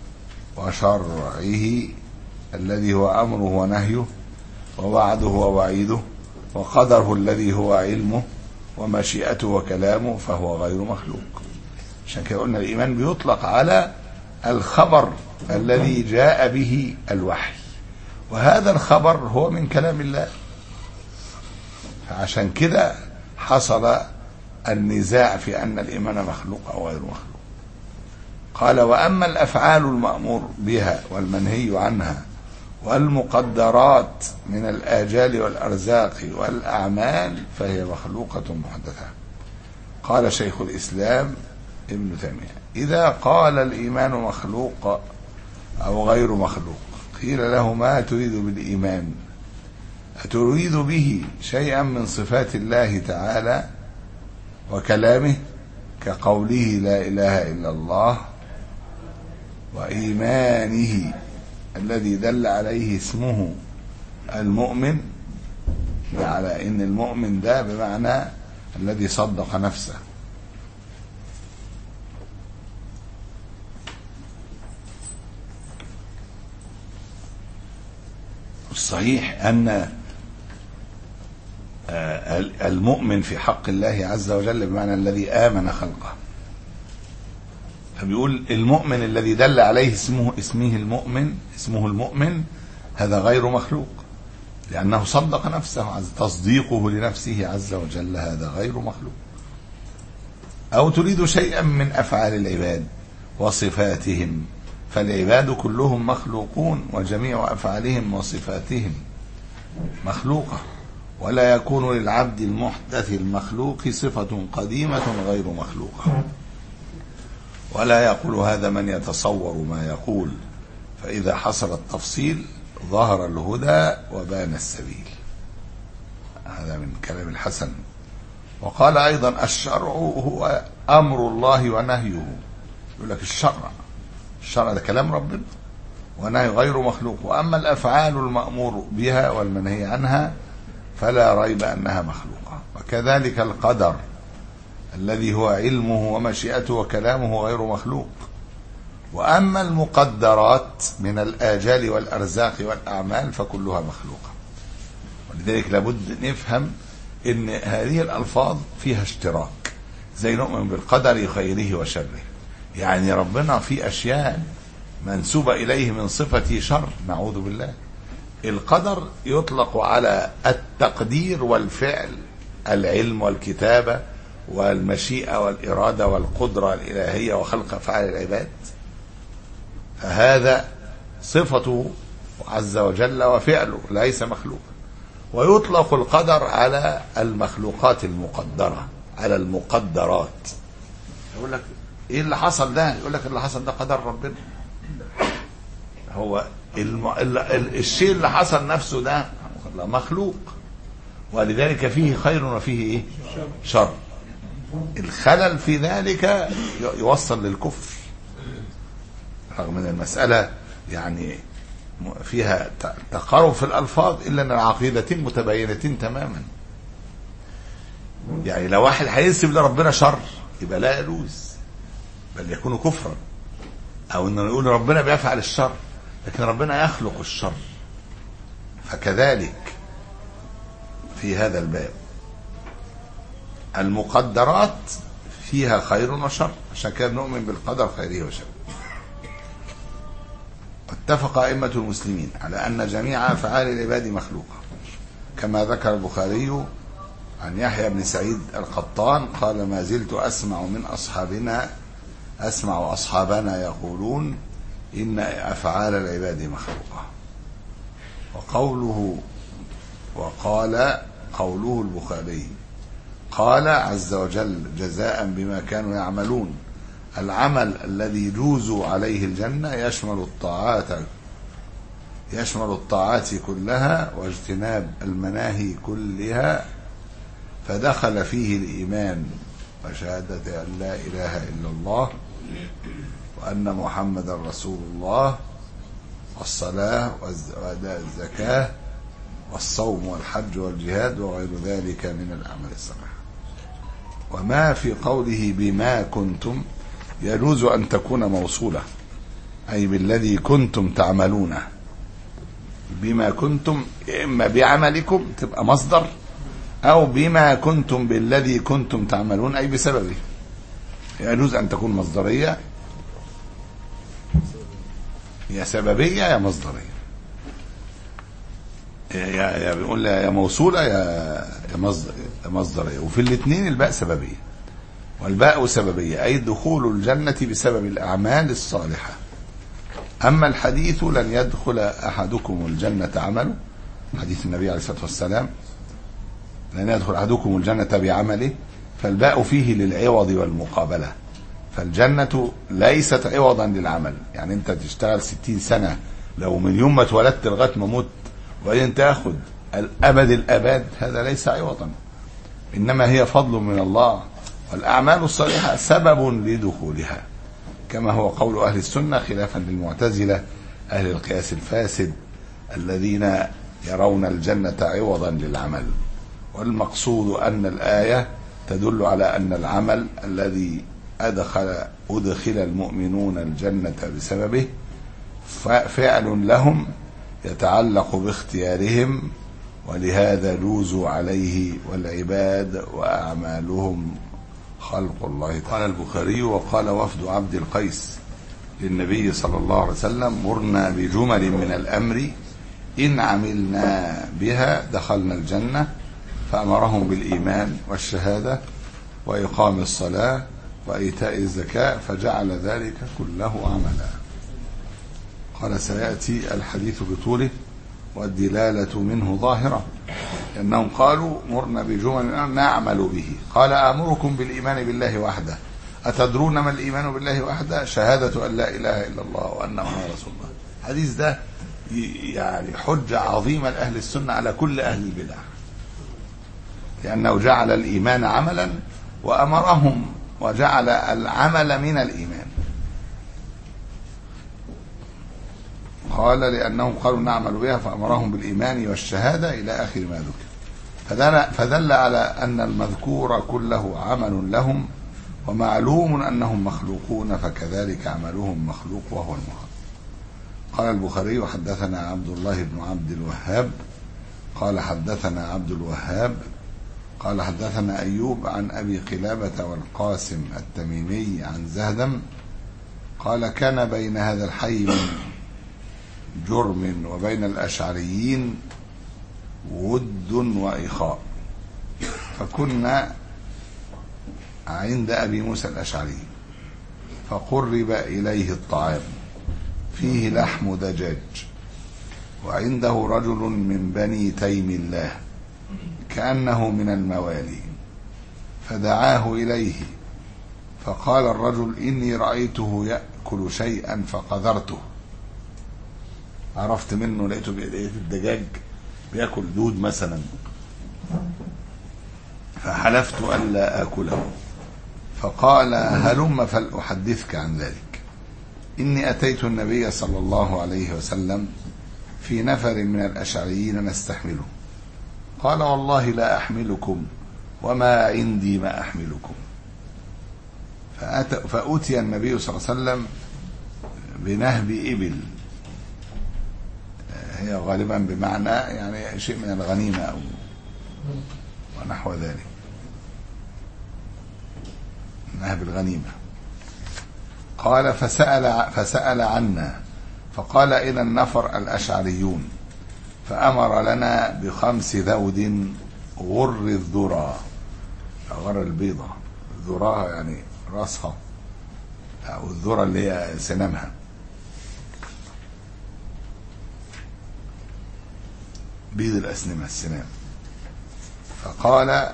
وشرعه الذي هو أمره ونهيه ووعده ووعيده وقدره الذي هو علمه ومشيئته وكلامه فهو غير مخلوق. عشان كده قلنا الإيمان بيطلق على الخبر الذي جاء به الوحي، وهذا الخبر هو من كلام الله، فعشان كده حصل النزاع في أن الإيمان مخلوق أو غير مخلوق. قال وأما الأفعال المأمور بها والمنهي عنها والمقدرات من الآجال والأرزاق والأعمال فهي مخلوقة محدثة. قال شيخ الإسلام ابن تيمية إذا قال الإيمان مخلوق أو غير مخلوق قيل له ما تريد بالإيمان؟ أتريد به شيئا من صفات الله تعالى وكلامه كقوله لا إله إلا الله وإيمانه الذي دل عليه اسمه المؤمن، على إن المؤمن ده بمعنى الذي صدق نفسه. الصحيح أن المؤمن في حق الله عز وجل بمعنى الذي آمن خلقه، فبيقول المؤمن الذي دل عليه اسمه اسمه المؤمن اسمه المؤمن هذا غير مخلوق، لأنه صدق نفسه، تصديقه لنفسه عز وجل هذا غير مخلوق. أو تريد شيئا من أفعال العباد وصفاتهم، فالعباد كلهم مخلوقون وجميع أفعالهم وصفاتهم مخلوقة، ولا يكون للعبد المحدث المخلوق صفة قديمة غير مخلوقة. ولا يقول هذا من يتصور ما يقول، فإذا حصل التفصيل ظهر الهدى وبان السبيل. هذا من كلام الحسن. وقال أيضا الشرع هو أمر الله ونهيه. يقول لك الشرع الشرع ده كلام ربنا ونهي غير مخلوق، وأما الأفعال المأمور بها والمنهي عنها فلا ريب أنها مخلوقة. وكذلك القدر الذي هو علمه ومشيئته وكلامه غير مخلوق. وأما المقدرات من الآجال والأرزاق والأعمال فكلها مخلوقة. ولذلك لابد نفهم إن هذه الألفاظ فيها اشتراك، زي نؤمن بالقدر خيره وشره. يعني ربنا في أشياء منسوبة إليه من صفة شر نعوذ بالله. القدر يطلق على التقدير والفعل، العلم والكتابة والمشيئة والإرادة والقدرة الإلهية وخلق أفعال العباد، فهذا صفته عز وجل وفعله ليس مخلوقا. ويطلق القدر على المخلوقات المقدرة، على المقدرات. يقول لك ايه اللي حصل ده؟ يقول لك اللي حصل ده قدر ربنا. هو الم... ال... ال... الشيء اللي حصل نفسه ده مخلوق، ولذلك فيه خير وفيه ايه؟ شر. الخلل في ذلك يوصل للكفر، رغم ان المسألة يعني فيها تقارب في الألفاظ، إلا أن العقيدتين متباينتين تماما. يعني لو واحد هينسب لربنا شر يبقى لا يجوز، بل يكون كفرا. أو أنه يقول ربنا بيفعل الشر لكن ربنا يخلق الشر، فكذلك في هذا الباب المقدرات فيها خير وشر، عشان كده نؤمن بالقدر خيره وشره. اتفق أئمة المسلمين على أن جميع أفعال العباد مخلوقة، كما ذكر البخاري عن يحيى بن سعيد القطان قال ما زلت أسمع من أصحابنا أسمع أصحابنا يقولون إن أفعال العباد مخلوقة. وقوله وقال قوله البخاري قال عز وجل جزاء بما كانوا يعملون، العمل الذي يجوز عليه الجنة يشمل الطاعات يشمل الطاعات كلها واجتناب المناهي كلها، فدخل فيه الإيمان وشهادة أن لا إله إلا الله وأن محمد رسول الله، والصلاة وأداء الزكاة والصوم والحج والجهاد وغير ذلك من الأعمال الصالحة. وما في قوله بما كنتم يجوز أن تكون موصولة، أي بالذي كنتم تعملونه. بما كنتم إما بعملكم تبقى مصدر، أو بما كنتم بالذي كنتم تعملون أي بسببه. يجوز أن تكون مصدرية يا سببية يا مصدرية، يا يا بنقول يا موصولة يا يا مصدرية، وفي الاثنين الباء سببية. والباء سببية أي دخول الجنة بسبب الأعمال الصالحة. أما الحديث لن يدخل أحدكم الجنة عمله، حديث النبي عليه الصلاة والسلام لن يدخل أحدكم الجنة بعمله، فالباء فيه للعوض والمقابلة. فالجنة ليست عوضا للعمل، يعني أنت تشتغل ستين سنة لو من يوم ما اتولدت لغاية ما مت وبعدين تاخد الأبد الأبد، هذا ليس عوضا، إنما هي فضل من الله. والأعمال الصالحة سبب لدخولها، كما هو قول أهل السنة خلافا للمعتزلة أهل القياس الفاسد الذين يرون الجنة عوضا للعمل. والمقصود أن الآية تدل على أن العمل الذي أدخل أدخل المؤمنون الجنة بسببه فعل لهم يتعلق باختيارهم، ولهذا جوزوا عليه، والعباد وأعمالهم خلق الله. قال البخاري وقال وفد عبد القيس للنبي صلى الله عليه وسلم مرنا بجمل من الأمر إن عملنا بها دخلنا الجنة، فأمرهم بالإيمان والشهادة وإقام الصلاة وإيتاء الزكاة فجعل ذلك كله عملا. قال سيأتي الحديث بطوله والدلالة منه ظاهرة، لأنهم قالوا مرنا بجمل نعمل به. قال آمركم بالإيمان بالله وحده. أتدرون ما الإيمان بالله وحده؟ شهادة أن لا إله إلا الله وأن محمدا رسول الله. الحديث ده يعني حجة عظيمة لأهل السنة على كل أهل البدع، لأنه جعل الإيمان عملا وأمرهم وجعل العمل من الإيمان. قال لأنهم قالوا نعمل بها فأمرهم بالإيمان والشهادة إلى آخر ما ذكر، فدل, فدل على أن المذكور كله عمل لهم، ومعلوم أنهم مخلوقون فكذلك عملهم مخلوق وهو المخلوق. قال البخاري وحدثنا عبد الله بن عبد الوهاب قال حدثنا عبد الوهاب قال حدثنا أيوب عن أبي قلابة والقاسم التميمي عن زهدم قال كان بين هذا الحي من جرم وبين الأشعريين ود وإخاء، فكنا عند أبي موسى الأشعري فقرب إليه الطعام فيه لحم دجاج، وعنده رجل من بني تيم الله كأنه من الموالي، فدعاه إليه فقال الرجل إني رأيته يأكل شيئا فقذرته، عرفت منه لقيته بيديه الدجاج بيأكل دود مثلا، فحلفت ألا آكله، فقال هلم فلأحدثك عن ذلك، إني أتيت النبي صلى الله عليه وسلم في نفر من الأشعريين نستحمله، قال والله لا أحملكم وما عندي ما أحملكم. فأتي النبي صلى الله عليه وسلم بنهب إبل، هي غالبا بمعنى يعني شيء من الغنيمة أو ونحو ذلك، نهب الغنيمة. قال فسأل, فسأل عنا فقال إلى النفر الأشعريون، فأمر لنا بخمس ذود غر الذرى، غر البيضة، ذراها يعني رأسها، أو الذرى اللي هي سنامها، بيض الأسنمة السنام. فقال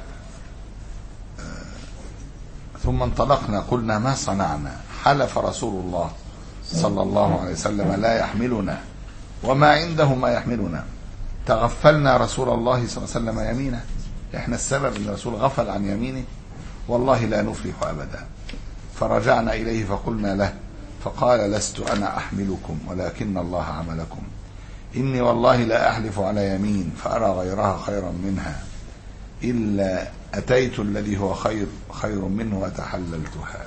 ثم انطلقنا قلنا ما صنعنا، حلف رسول الله صلى الله عليه وسلم لا يحملنا وما عنده ما يحملنا، تغفلنا رسول الله صلى الله عليه وسلم يمينه، احنا السبب ان الرسول غفل عن يمينه، والله لا نفلح ابدا. فرجعنا اليه فقلنا له، فقال لست انا احملكم ولكن الله عملكم، اني والله لا احلف على يمين فارى غيرها خيرا منها الا اتيت الذي هو خير خير منه وتحللتها.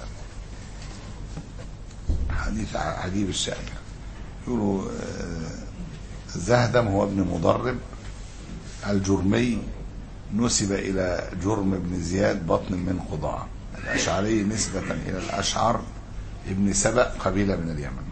حديث عجيب الشأن. يقولوا زهدم هو ابن مضرب الجرمي، نسب إلى جرم بن زياد بطن من قضاع، الأشعري نسبة إلى الأشعر ابن سبأ قبيلة من اليمن.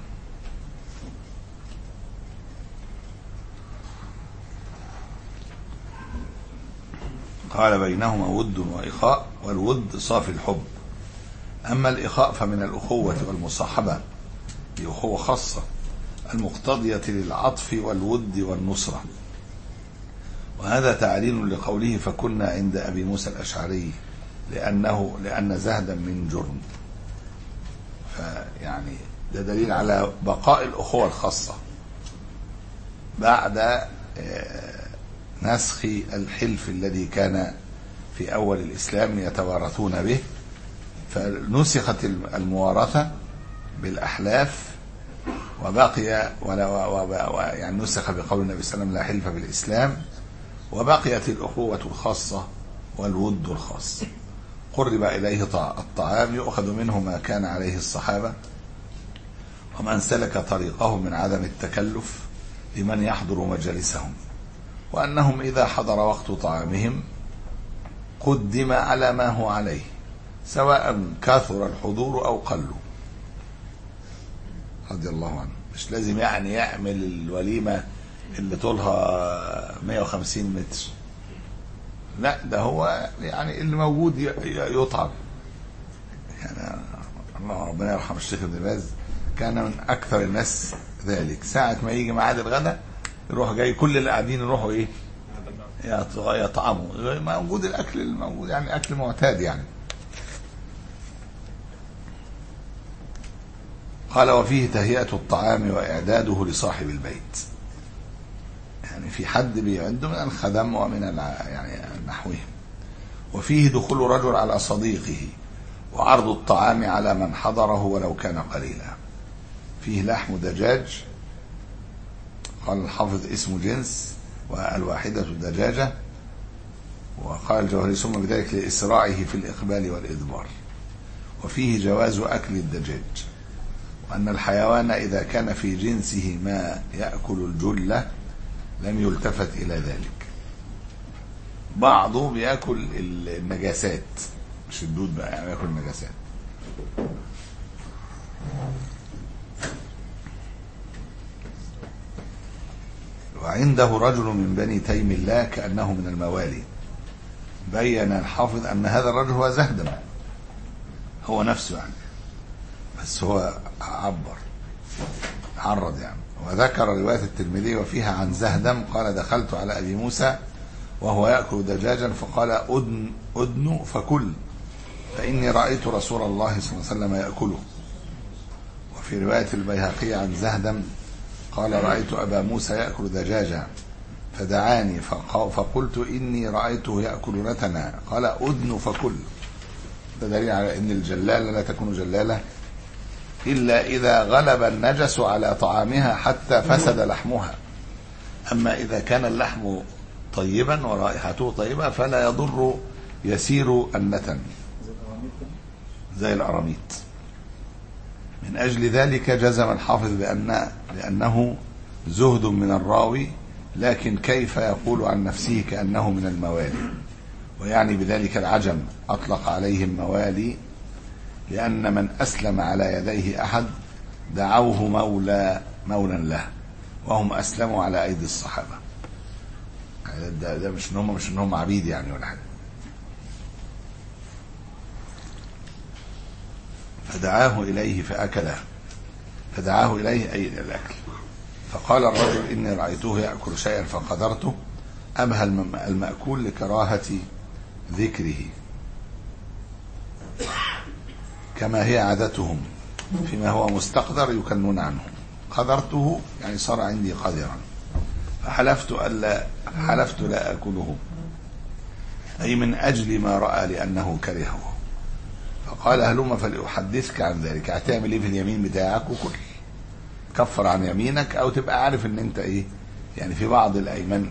قال بينهما ود وإخاء، والود صافي الحب، أما الإخاء فمن الأخوة والمصاحبة، دي أخوة خاصة المقتضية للعطف والود والنصرة. وهذا تعليل لقوله فكنا عند أبي موسى الأشعري، لأنه لأن زهدا من جرم، فيعني ده دليل على بقاء الأخوة الخاصة بعد نسخ الحلف الذي كان في أول الإسلام يتوارثون به، فنسخت الموارثة بالأحلاف وبقي ولا يعني نسخ بقول النبي صلى الله عليه وسلم لا حلف بالإسلام، وبقيت الأخوة الخاصة والود الخاص. قرب إليه الطعام يؤخذ منه ما كان عليه الصحابة ومن سلك طريقه من عدم التكلف لمن يحضر مجالسهم، وأنهم إذا حضر وقت طعامهم قدم على ما هو عليه سواء كثر الحضور أو قلوا، رضي الله عنه. مش لازم يعني يعمل الوليمة اللي طولها مئة وخمسين متر، لا ده هو يعني اللي موجود يطعم. يعني الله ربنا يرحم الشيخ ابن باز كان من اكثر الناس ذلك، ساعة ما يجي ميعاد الغداء يروح جاي كل اللي قاعدين يروحوا ايه يطعموا، موجود الاكل الموجود يعني اكل معتاد يعني. قال وفيه تهيئة الطعام واعداده لصاحب البيت، يعني في حد بيعده من الخدم ومن يعني نحوهم. وفيه دخول رجل على صديقه وعرض الطعام على من حضره ولو كان قليلا. فيه لحم دجاج، قال الحافظ اسم جنس والواحدة دجاجة، وقال الجوهري ثم بذلك لإسراعه في الإقبال والإدبار. وفيه جواز أكل الدجاج، وأن الحيوان إذا كان في جنسه ما يأكل الجلة لم يلتفت إلى ذلك. بعضه بيأكل النجاسات مش الدود بقى، يعني يأكل النجاسات. وعنده رجل من بني تيم الله كأنه من الموالي. بين الحافظ أن هذا الرجل هو زهدم، هو نفسه يعني، بس هو عبر عرض يعني. وذكر رواية الترمذي وفيها عن زهدم قال دخلت على أبي موسى وهو يأكل دجاجا فقال أدن, أدن فكل فإني رأيت رسول الله صلى الله عليه وسلم يأكله. وفي رواية البيهقي عن زهدم قال رأيت أبا موسى يأكل دجاجا فدعاني فقلت إني رأيته يأكل رتنا قال أدن فكل. ده دليل على أن الجلالة لا تكون جلالة إلا إذا غلب النجس على طعامها حتى فسد لحمها. أما إذا كان اللحم طيبا ورائحته طيبة فلا يضر يسير النتن زي الأراميط. من أجل ذلك جزم الحافظ بأن لأنه زهد من الراوي، لكن كيف يقول عن نفسه كأنه من الموالي، ويعني بذلك العجم أطلق عليهم موالي لأن من أسلم على يديه أحد دعوه مولى مولا له، وهم أسلموا على أيدي الصحابة. ده, ده مش إنهم مش إنهم عبيد يعني ولا حاجة. فدعاه إليه فأكله، فدعاه إليه أي الأكل. فقال الرجل إني رأيته يأكل شيئا فقدرته، أبهى المأكول لكراهة ذكره كما هي عادتهم فيما هو مستقدر يكنون عنه. قدرته يعني صار عندي قادرا، فحلفت ألا حلفت لا أكله، أي من أجل ما رأى لأنه كرهه. فقال هلما فلأحدثك عن ذلك، هتعمل ايه في اليمين بتاعك وكل كفر عن يمينك، او تبقى عارف ان انت ايه يعني في بعض الايمان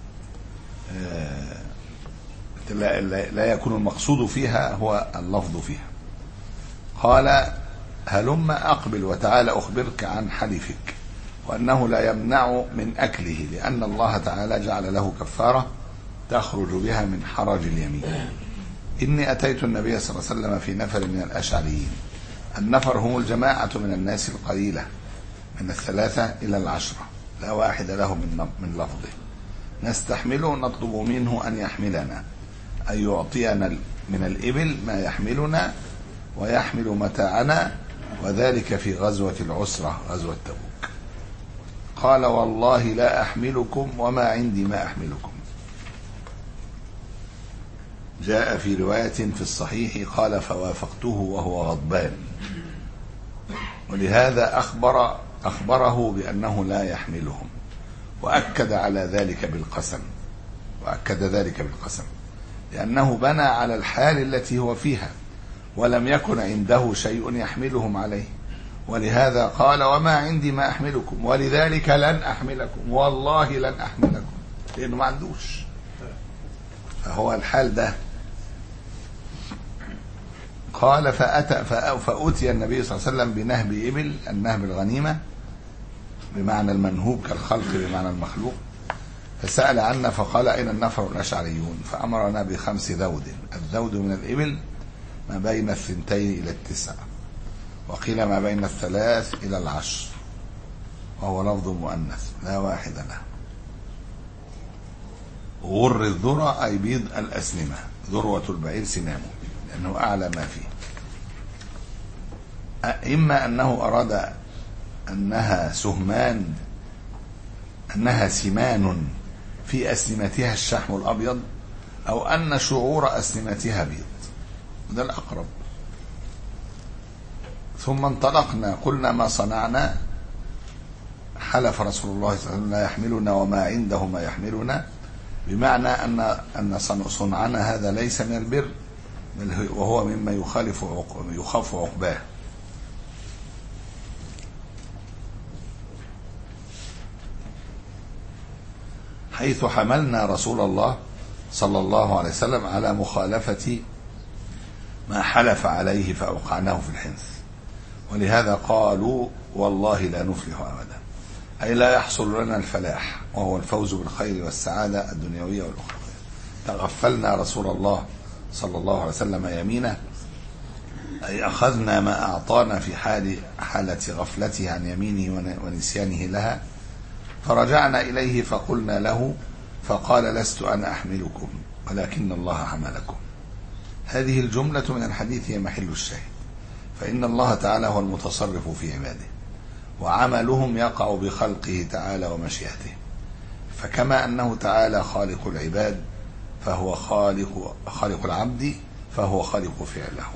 آه لا, لا, لا يكون المقصود فيها هو اللفظ فيها. قال هلما أقبل وتعالى أخبرك عن حلفك، وأنه لا يمنع من أكله لأن الله تعالى جعل له كفارة تخرج بها من حرج اليمين. إني أتيت النبي صلى الله عليه وسلم في نفر من الأشعريين. النفر هم الجماعة من الناس القليلة من الثلاثة إلى العشرة، لا واحد له من من لفظه. نستحمله نطلب منه أن يحملنا، أن يعطينا من الإبل ما يحملنا ويحمل متاعنا، وذلك في غزوة العسرة غزوة تبوك. قال والله لا أحملكم وما عندي ما أحملكم. جاء في رواية في الصحيح قال فوافقته وهو غضبان، ولهذا أخبر أخبره بأنه لا يحملهم، وأكد على ذلك بالقسم وأكد ذلك بالقسم لأنه بنى على الحال التي هو فيها ولم يكن عنده شيء يحملهم عليه، ولهذا قال وما عندي ما أحملكم، ولذلك لن أحملكم والله لن أحملكم، لأنه ما عندوش. فهو الحال ده. قال فأتى فأتي النبي صلى الله عليه وسلم بنهب إبل، النهب الغنيمة بمعنى المنهوب كالخلق بمعنى المخلوق، فسأل عنا فقال أين النفر الأشعريون؟ فأمرنا بخمس ذود. الذود من الإبل ما بين الثنتين إلى التسع، وقيل ما بين الثلاث إلى العشر، وهو لفظ مؤنث لا واحد له. غر الذرة أي بيض الأسنمة، ذروة البعير سنامه لأنه أعلى ما فيه. إما أنه أراد أنها سهمان، أنها سمان في أسنمتها الشحم الأبيض، أو أن شعور أسنمتها بيض، ده الأقرب. ثم انطلقنا قلنا ما صنعنا، حلف رسول الله صلى الله عليه وسلم لا يحملنا وما عنده ما يحملنا، بمعنى أن أن صنعنا هذا ليس من البر، وهو مما يخالف يخاف عقباه. حيث حملنا رسول الله صلى الله عليه وسلم على مخالفة ما حلف عليه فأوقعناه في الحنث، ولهذا قالوا والله لا نفلح أبدا، أي لا يحصل لنا الفلاح وهو الفوز بالخير والسعادة الدنيوية والأخروية. تغفلنا رسول الله صلى الله عليه وسلم يمينه، أي أخذنا ما أعطانا في حال حالة غفلته عن يمينه ونسيانه لها، فرجعنا إليه فقلنا له، فقال لست أنا أحملكم ولكن الله حملكم. هذه الجملة من الحديث هي محل الشاهد، فإن الله تعالى هو المتصرف في عباده، وعملهم يقع بخلقه تعالى ومشيئته، فكما أنه تعالى خالق العباد فهو خالق خالق العبد فهو خالق فعله.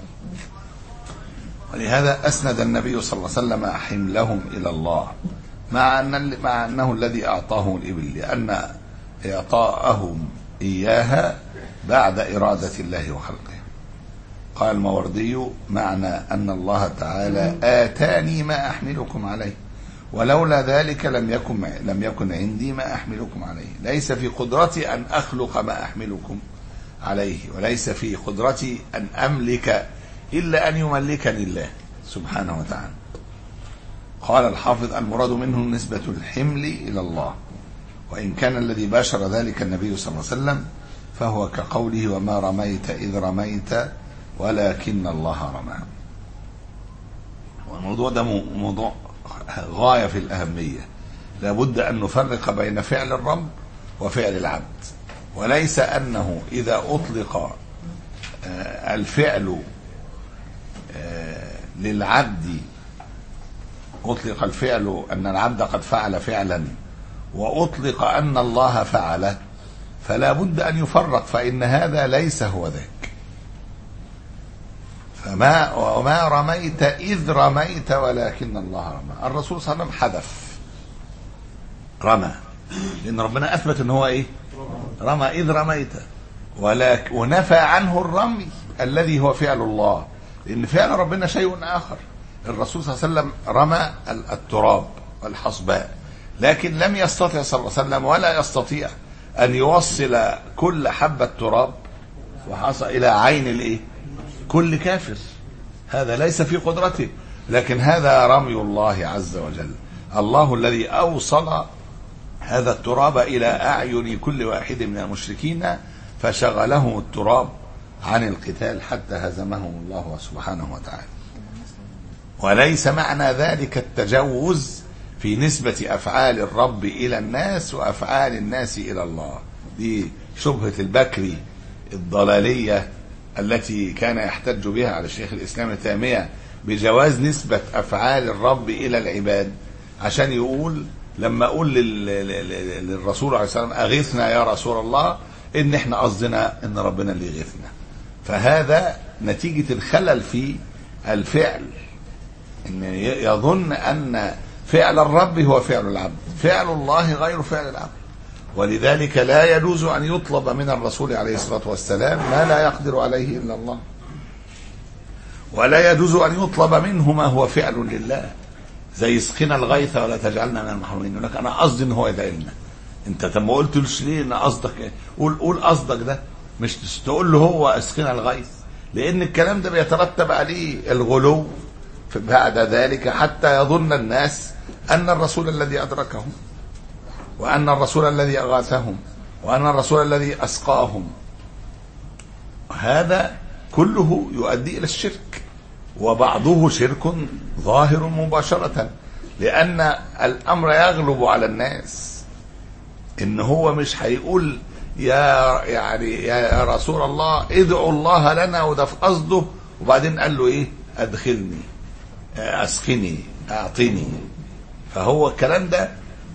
ولهذا أسند النبي صلى الله عليه وسلم حملهم إلى الله، مع أن مع أنه الذي أعطاهم الإبل، لأن إعطاءهم إياها بعد إرادة الله وخلقه. قال الماوردي معنى أن الله تعالى آتاني ما أحملكم عليه، ولولا ذلك لم يكن لم يكن عندي ما أحملكم عليه. ليس في قدرتي أن أخلق ما أحملكم عليه، وليس في قدرتي أن أملك إلا أن يملكني الله سبحانه وتعالى. قال الحافظ المراد منه نسبة الحمل إلى الله، وإن كان الذي باشر ذلك النبي صلى الله عليه وسلم فهو كقوله وما رميت إذ رميت ولكن الله رمى. والموضوع ده موضوع غاية في الأهمية، لابد أن نفرق بين فعل الرب وفعل العبد، وليس أنه إذا أطلق الفعل للعبد، أطلق الفعل أن العبد قد فعل فعلا وأطلق أن الله فعله، فلا بد أن يفرق، فإن هذا ليس هو ذاك. فما وما رميت إذ رميت ولكن الله رمى. الرسول صلى الله عليه وسلم حذف رمى، لأن ربنا أثبت أنه هو إيه؟ رمى إذ رميت، ولكن ونفى عنه الرمي الذي هو فعل الله، لأن فعل ربنا شيء آخر. الرسول صلى الله عليه وسلم رمى التراب والحصباء، لكن لم يستطع صلى الله عليه وسلم ولا يستطيع أن يوصل كل حبة تراب وحصى إلى عين الإيه؟ كل كافر، هذا ليس في قدرته، لكن هذا رمي الله عز وجل. الله الذي أوصل هذا التراب إلى أعين كل واحد من المشركين فشغلهم التراب عن القتال حتى هزمهم الله سبحانه وتعالى. وليس معنى ذلك التجوز في نسبة أفعال الرب إلى الناس وأفعال الناس إلى الله. دي شبهة البكري الضلالية التي كان يحتج بها على الشيخ الإسلام ابن تيمية بجواز نسبة أفعال الرب إلى العباد، عشان يقول لما أقول للرسول عليه السلام أغيثنا يا رسول الله، إن إحنا قصدنا إن ربنا اللي يغيثنا. فهذا نتيجة الخلل في الفعل، إن يظن أن فعل الرب هو فعل العبد، فعل الله غير فعل العبد. ولذلك لا يجوز أن يطلب من الرسول عليه الصلاة والسلام ما لا يقدر عليه إلا الله، ولا يجوز أن يطلب منه ما هو فعل لله، زي اسقنا الغيث ولا تجعلنا من المحرومين. يقول لك أنا قصدي إن هو يدعي لنا. أنت طب ما قلتلوش ليه إن قصدك إيه؟ قول قول قصدك ده، مش تقول له هو اسقنا الغيث، لأن الكلام ده بيترتب عليه الغلو بعد ذلك، حتى يظن الناس أن الرسول الذي أدركهم، وأن الرسول الذي أغاثهم، وأن الرسول الذي أسقاهم. هذا كله يؤدي إلى الشرك، وبعضه شرك ظاهر مباشرة، لأن الأمر يغلب على الناس، إن هو مش هيقول يا يعني يا رسول الله ادعوا الله لنا، وده في قصده. وبعدين قال له ايه؟ ادخلني، اسقني، اعطني. فهو الكلام ده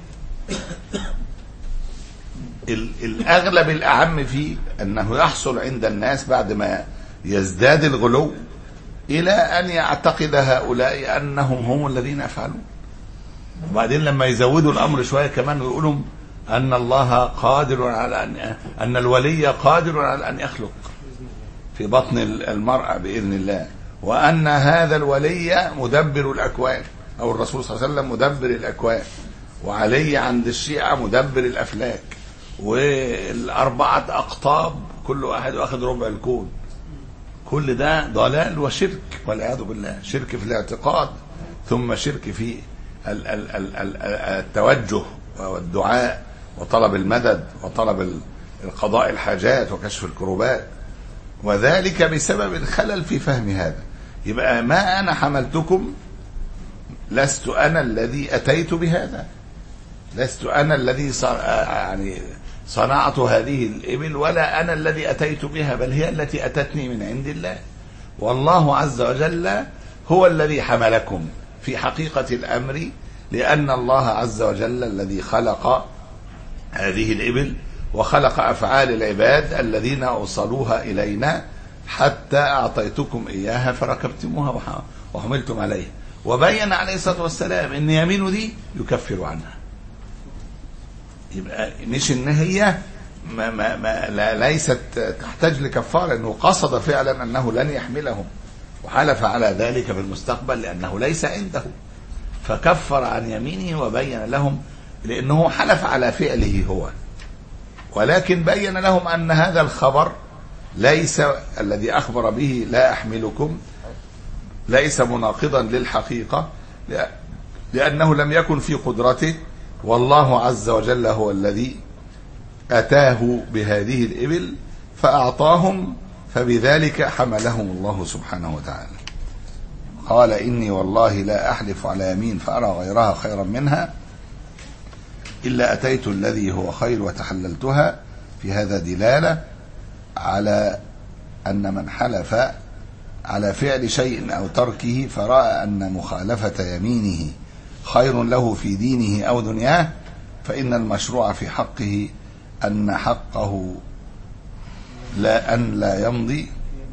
الاغلب الاعم فيه انه يحصل عند الناس بعد ما يزداد الغلو الى ان يعتقد هؤلاء انهم هم الذين يفعلون. وبعدين لما يزودوا الامر شويه كمان ويقولوا ان الله قادر على ان ان الولي قادر على ان يخلق في بطن المرأة باذن الله، وان هذا الولي مدبر الاكوان، او الرسول صلى الله عليه وسلم مدبر الاكوان، وعلي عند الشيعة مدبر الافلاك، والاربعه اقطاب كل واحد واخد ربع الكون. كل ده ضلال وشرك والعياذ بالله، شرك في الاعتقاد، ثم شرك في التوجه والدعاء وطلب المدد وطلب القضاء الحاجات وكشف الكروبات، وذلك بسبب الخلل في فهم هذا. يبقى ما أنا حملتكم، لست أنا الذي أتيت بهذا، لست أنا الذي يعني صنعت هذه الإبل، ولا أنا الذي أتيت بها، بل هي التي أتتني من عند الله. والله عز وجل هو الذي حملكم في حقيقة الأمر، لأن الله عز وجل الذي خلق هذه الإبل وخلق أفعال العباد الذين أوصلوها إلينا حتى أعطيتكم إياها فركبتموها وحملتم عليها. وبين عليه الصلاة والسلام إن يمينه دي يكفر عنها. يبقى مش إن هي ما ما ما لا ليست تحتاج لكفارة، إنه قصد فعلا أنه لن يحملهم وحلف على ذلك في المستقبل لأنه ليس عنده، فكفر عن يمينه وبين لهم، لأنه حلف على فعله هو، ولكن بين لهم أن هذا الخبر ليس الذي أخبر به لا أحملكم ليس مناقضا للحقيقة، لأنه لم يكن في قدرته، والله عز وجل هو الذي أتاه بهذه الإبل فأعطاهم، فبذلك حملهم الله سبحانه وتعالى. قال إني والله لا أحلف على يمين فأرى غيرها خيرا منها إلا أتيت الذي هو خير وتحللتها. في هذا دلالة على أن من حلف على فعل شيء أو تركه فرأى أن مخالفة يمينه خير له في دينه أو دنياه، فإن المشروع في حقه أن حقه لا أن لا يمضي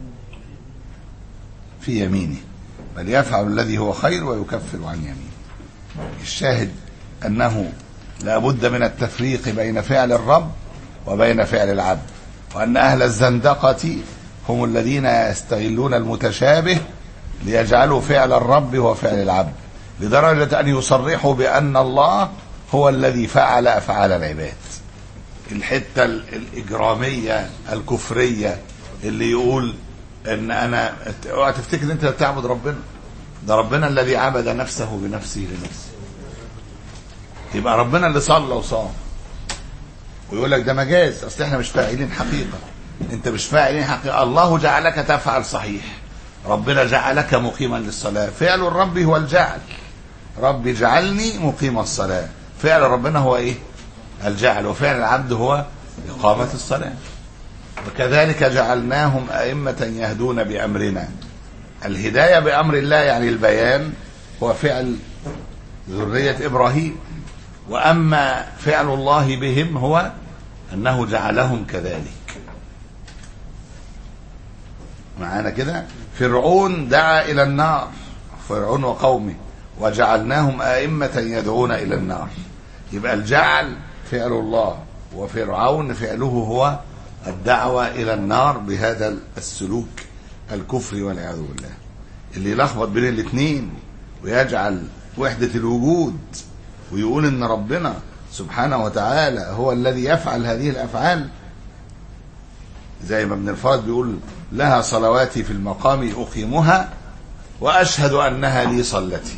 في يمينه، بل يفعل الذي هو خير ويكفر عن يمينه. الشاهد أنه لا بد من التفريق بين فعل الرب وبين فعل العبد، وأن أهل الزندقة هم الذين يستغلون المتشابه ليجعلوا فعل الرب هو فعل العبد، لدرجة أن يصرحوا بأن الله هو الذي فعل أفعال العباد. الحتة الإجرامية الكفرية اللي يقول ان انا اوعى تفتكر انت بتعبد ربنا، ده ربنا الذي عبد نفسه بنفسه لنفسه. يبقى ربنا اللي صلى وصام، ويقول لك ده مجاز، اصل احنا مش فاعلين حقيقة. انت مش فاعلين حقيقة، الله جعلك تفعل صحيح، ربنا جعلك مقيما للصلاة. فعل الرب هو الجعل، ربي جعلني مقيم الصلاة. فعل ربنا هو ايه؟ الجعل. وفعل العبد هو إقامة الصلاة. وكذلك جعلناهم أئمة يهدون بأمرنا. الهداية بأمر الله يعني البيان هو فعل ذرية إبراهيم، وأما فعل الله بهم هو أنه جعلهم كذلك. معانا كده؟ فرعون دعا إلى النار، فرعون وقومه، وجعلناهم أئمة يدعون إلى النار. يبقى الجعل فعل الله، وفرعون فعله هو الدعوة إلى النار بهذا السلوك الكفري والعياذ بالله، اللي يلخبط بين الاثنين ويجعل وحدة الوجود ويقول إن ربنا سبحانه وتعالى هو الذي يفعل هذه الأفعال. زي ما ابن الفرد بيقول لها صلواتي في المقام أقيمها وأشهد أنها لي صلتي.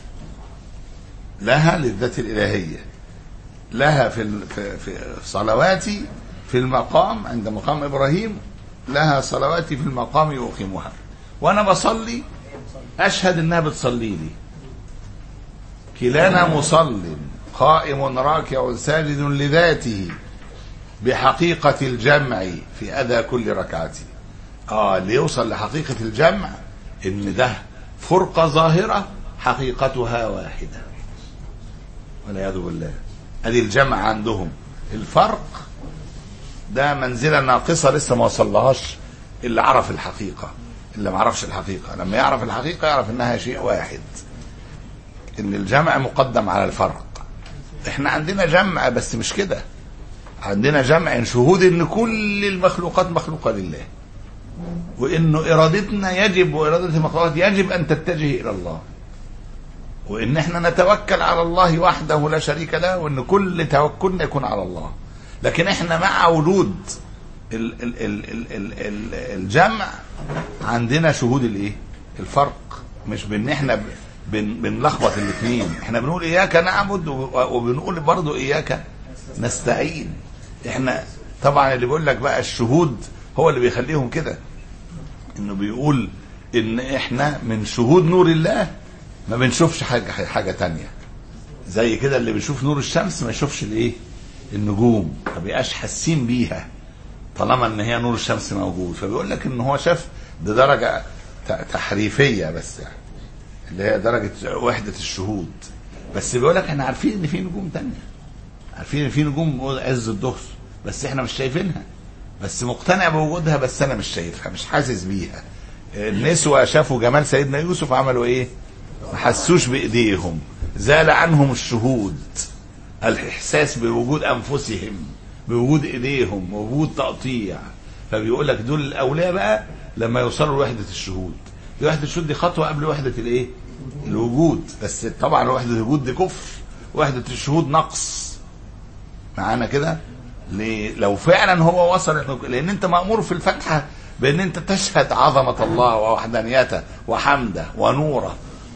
لها للذات الإلهية، لها في في صلواتي في المقام عند مقام إبراهيم، لها صلواتي في المقام أقيمها، وأنا بصلي أشهد أنها بتصلي لي. كلانا مصل قائم راكع ساجد لذاته بحقيقة الجمع في أذى كل ركعة. آه اللي يوصل لحقيقة الجمع إن ده فرقة ظاهرة حقيقتها واحدة والعياذ بالله. أدي الجمع عندهم. الفرق ده منزلة ناقصة لسه ما وصلهاش اللي عرف الحقيقة. اللي ما عرفش الحقيقة لما يعرف الحقيقة يعرف إنها شيء واحد، إن الجمع مقدم على الفرق. إحنا عندنا جمع بس مش كده، عندنا جمع شهود إن كل المخلوقات مخلوقة لله، وإنه إرادتنا يجب وإرادة المخلوقات يجب أن تتجه إلى الله، وإن إحنا نتوكل على الله وحده لا شريك له، وإن كل توكلنا يكون على الله. لكن إحنا مع وجود ال ال ال ال ال ال الجمع عندنا شهود الإيه؟ الفرق. مش بإن إحنا بن بنلخبط الاثنين، إحنا بنقول إياك نعبد وبنقول برضو إياك نستعين. إحنا طبعا اللي بيقول لك بقى الشهود هو اللي بيخليهم كده، إنه بيقول إن إحنا من شهود نور الله ما بنشوفش حاجة حاجة تانية. زي كده اللي بيشوف نور الشمس ما يشوفش الايه؟ النجوم، ما بيبقاش حاسين بيها طالما ان هي نور الشمس موجود. فبيقول لك ان هو شاف ده درجة تحريفية بس، يعني اللي هي درجة وحدة الشهود. بس بيقول لك احنا عارفين ان في نجوم تانية، عارفين ان في نجوم عز الظهر بس احنا مش شايفينها، بس مقتنع بوجودها بس انا مش شايفها، مش حاسس بيها. النسوة شافوا جمال سيدنا يوسف عملوا ايه؟ ما حسوش بايديهم، زال عنهم الشهود، الاحساس بوجود انفسهم، بوجود ايديهم، ووجود تقطيع. فبيقول لك دول الاولياء بقى لما يوصلوا لوحده الشهود. وحده الشهود دي خطوه قبل وحده الايه؟ الوجود. بس طبعا وحده الوجود دي كفر، وحده الشهود نقص. معانا كده؟ لو فعلا هو وصل، لان انت مامور في الفاتحه بان انت تشهد عظمه الله ووحدانيته وحمده ونوره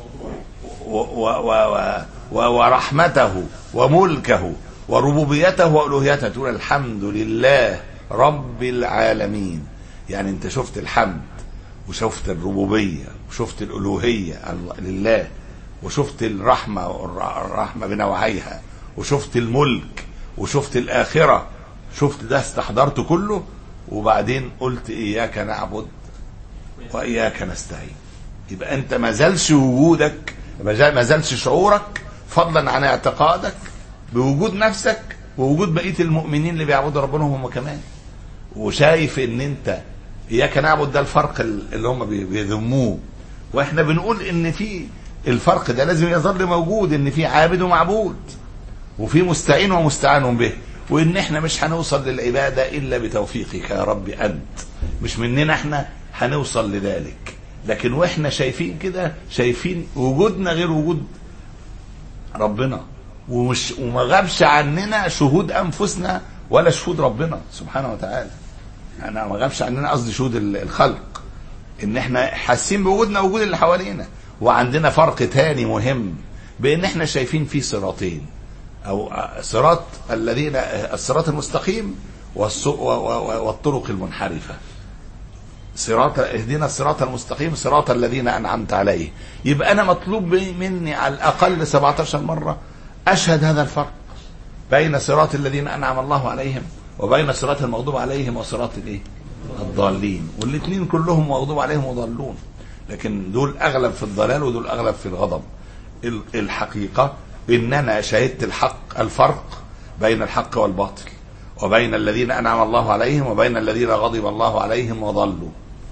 ورحمته وملكه وربوبيته والوهيته. تقول الحمد لله رب العالمين، يعني انت شفت الحمد وشفت الربوبيه وشفت الالوهيه لله، وشفت الرحمه والرحمه بنوعيها، وشفت الملك، وشفت الاخره، شفت ده استحضرت كله، وبعدين قلت اياك نعبد واياك نستعين. يبقى انت ما زالش وجودك، ما زالش شعورك فضلا عن اعتقادك بوجود نفسك ووجود بقيه المؤمنين اللي بيعبدوا ربنا هم كمان، وشايف ان انت اياك نعبد ده الفرق اللي هم بيذموه. واحنا بنقول ان في الفرق ده لازم يظل موجود، ان في عابد ومعبود، وفي مستعين ومستعان به، وان احنا مش هنوصل للعباده الا بتوفيقك يا رب انت، مش مننا احنا هنوصل لذلك. لكن واحنا شايفين كده، شايفين وجودنا غير وجود ربنا، ومش وما غابش عننا شهود انفسنا ولا شهود ربنا سبحانه وتعالى. انا ما غابش عننا، قصدي شهود الخلق، ان احنا حاسين بوجودنا ووجود اللي حوالينا. وعندنا فرق تاني مهم، بان احنا شايفين فيه صراطين، او صراط الذين الصراط المستقيم والطرق المنحرفه. صراط اهدنا الصراط المستقيم صراط الذين انعمت عليه. يبقى انا مطلوب مني على الاقل سبعة عشر مره اشهد هذا الفرق بين صراط الذين انعم الله عليهم وبين صراط المغضوب عليهم وصراط الايه؟ الضالين. والاثنين كلهم مغضوب عليهم وضالون، لكن دول اغلب في الضلال ودول اغلب في الغضب. الحقيقه ان انا شهدت الحق، الفرق بين الحق والباطل، وبين الذين انعم الله عليهم وبين الذين غضب الله عليهم وضلوا.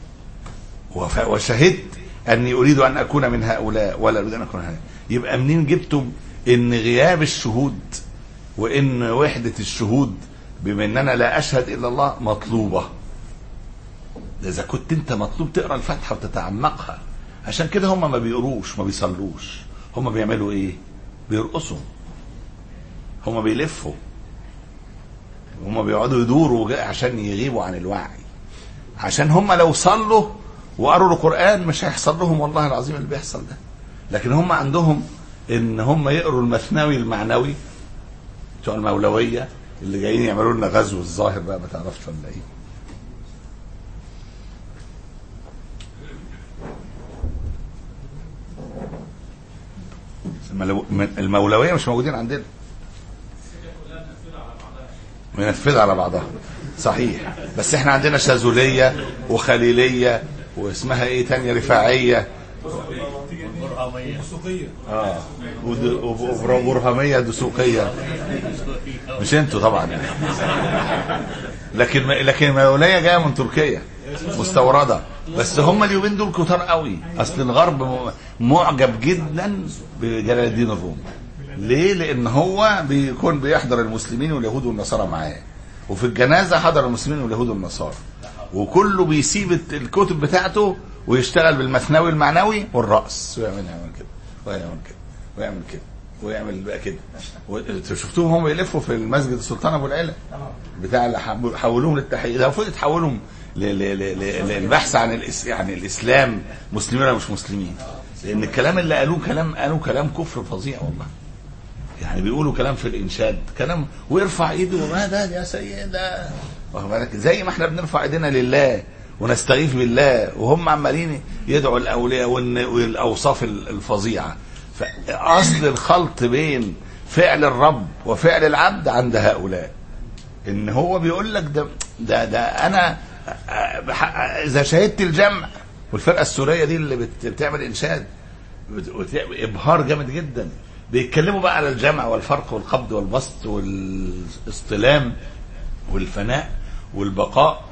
وشهدت اني اريد ان اكون من هؤلاء ولا اريد ان اكون من هؤلاء. يبقى منين جبتم ان غياب الشهود وان وحده الشهود بما ان انا لا اشهد الا الله مطلوبه؟ اذا كنت انت مطلوب تقرا الفاتحه وتتعمقها. عشان كده هم ما بيقروش، ما بيصلوش. هم بيعملوا ايه؟ بيرقصوا، هم بيلفوا، هم بيقعدوا يدوروا عشان يغيبوا عن الوعي. عشان هم لو صلوا وقروا القرآن مش هيحصل لهم والله العظيم اللي بيحصل ده. لكن هم عندهم ان هم يقروا المثنوي المعنوي بتوع المولوية اللي جايين يعملوا لنا غزو الظاهر بقى، ما تعرفش ولا ايه. المولوية مش موجودين عندنا. منفذة على بعضها صحيح. بس احنا عندنا شاذولية وخليلية واسمها ايه تانية رفاعية اه وبرهامية دسوقية. مش انتوا طبعا يعني. لكن لكن المولية جاية من تركيا مستوردة. بس هم اليومين دول كتار قوي. اصل الغرب معجب جدا بجلال الدين الرومي. ليه؟ لان هو بيكون بيحضر المسلمين واليهود والنصارى معاه، وفي الجنازة حضر المسلمين واليهود والنصارى، وكله بيسيب الكتب بتاعته ويشتغل بالمثنوي المعنوي والرأس، ويعمل يعمل كده ويعمل كده ويعمل كده ويعمل بقى كده. شفتوهم هم يلفوا في المسجد السلطان ابو العلا بتاع اللي حولوهم للتحقيق. ده المفروض يتحولهم للبحث عن الإس... يعني الاسلام مسلمين ولا مش مسلمين، لان الكلام اللي قالوه كلام قالوا كلام كفر فظيع والله. يعني بيقولوا كلام في الانشاد كلام ويرفع ايده وما ده يا سيدة، واخد بالك؟ زي ما احنا بنرفع ايدينا لله ونستغيث بالله، وهم عمالين يدعوا الاولياء والاوصاف الفظيعه. فاصل الخلط بين فعل الرب وفعل العبد عند هؤلاء، ان هو بيقول لك ده ده ده انا اذا شهدت الجمع، والفرقه السوريه دي اللي بتعمل انشاد ابهار جامد جدا، بيتكلموا بقى على الجمع والفرق والقبض والبسط والاصطلام والفناء والبقاء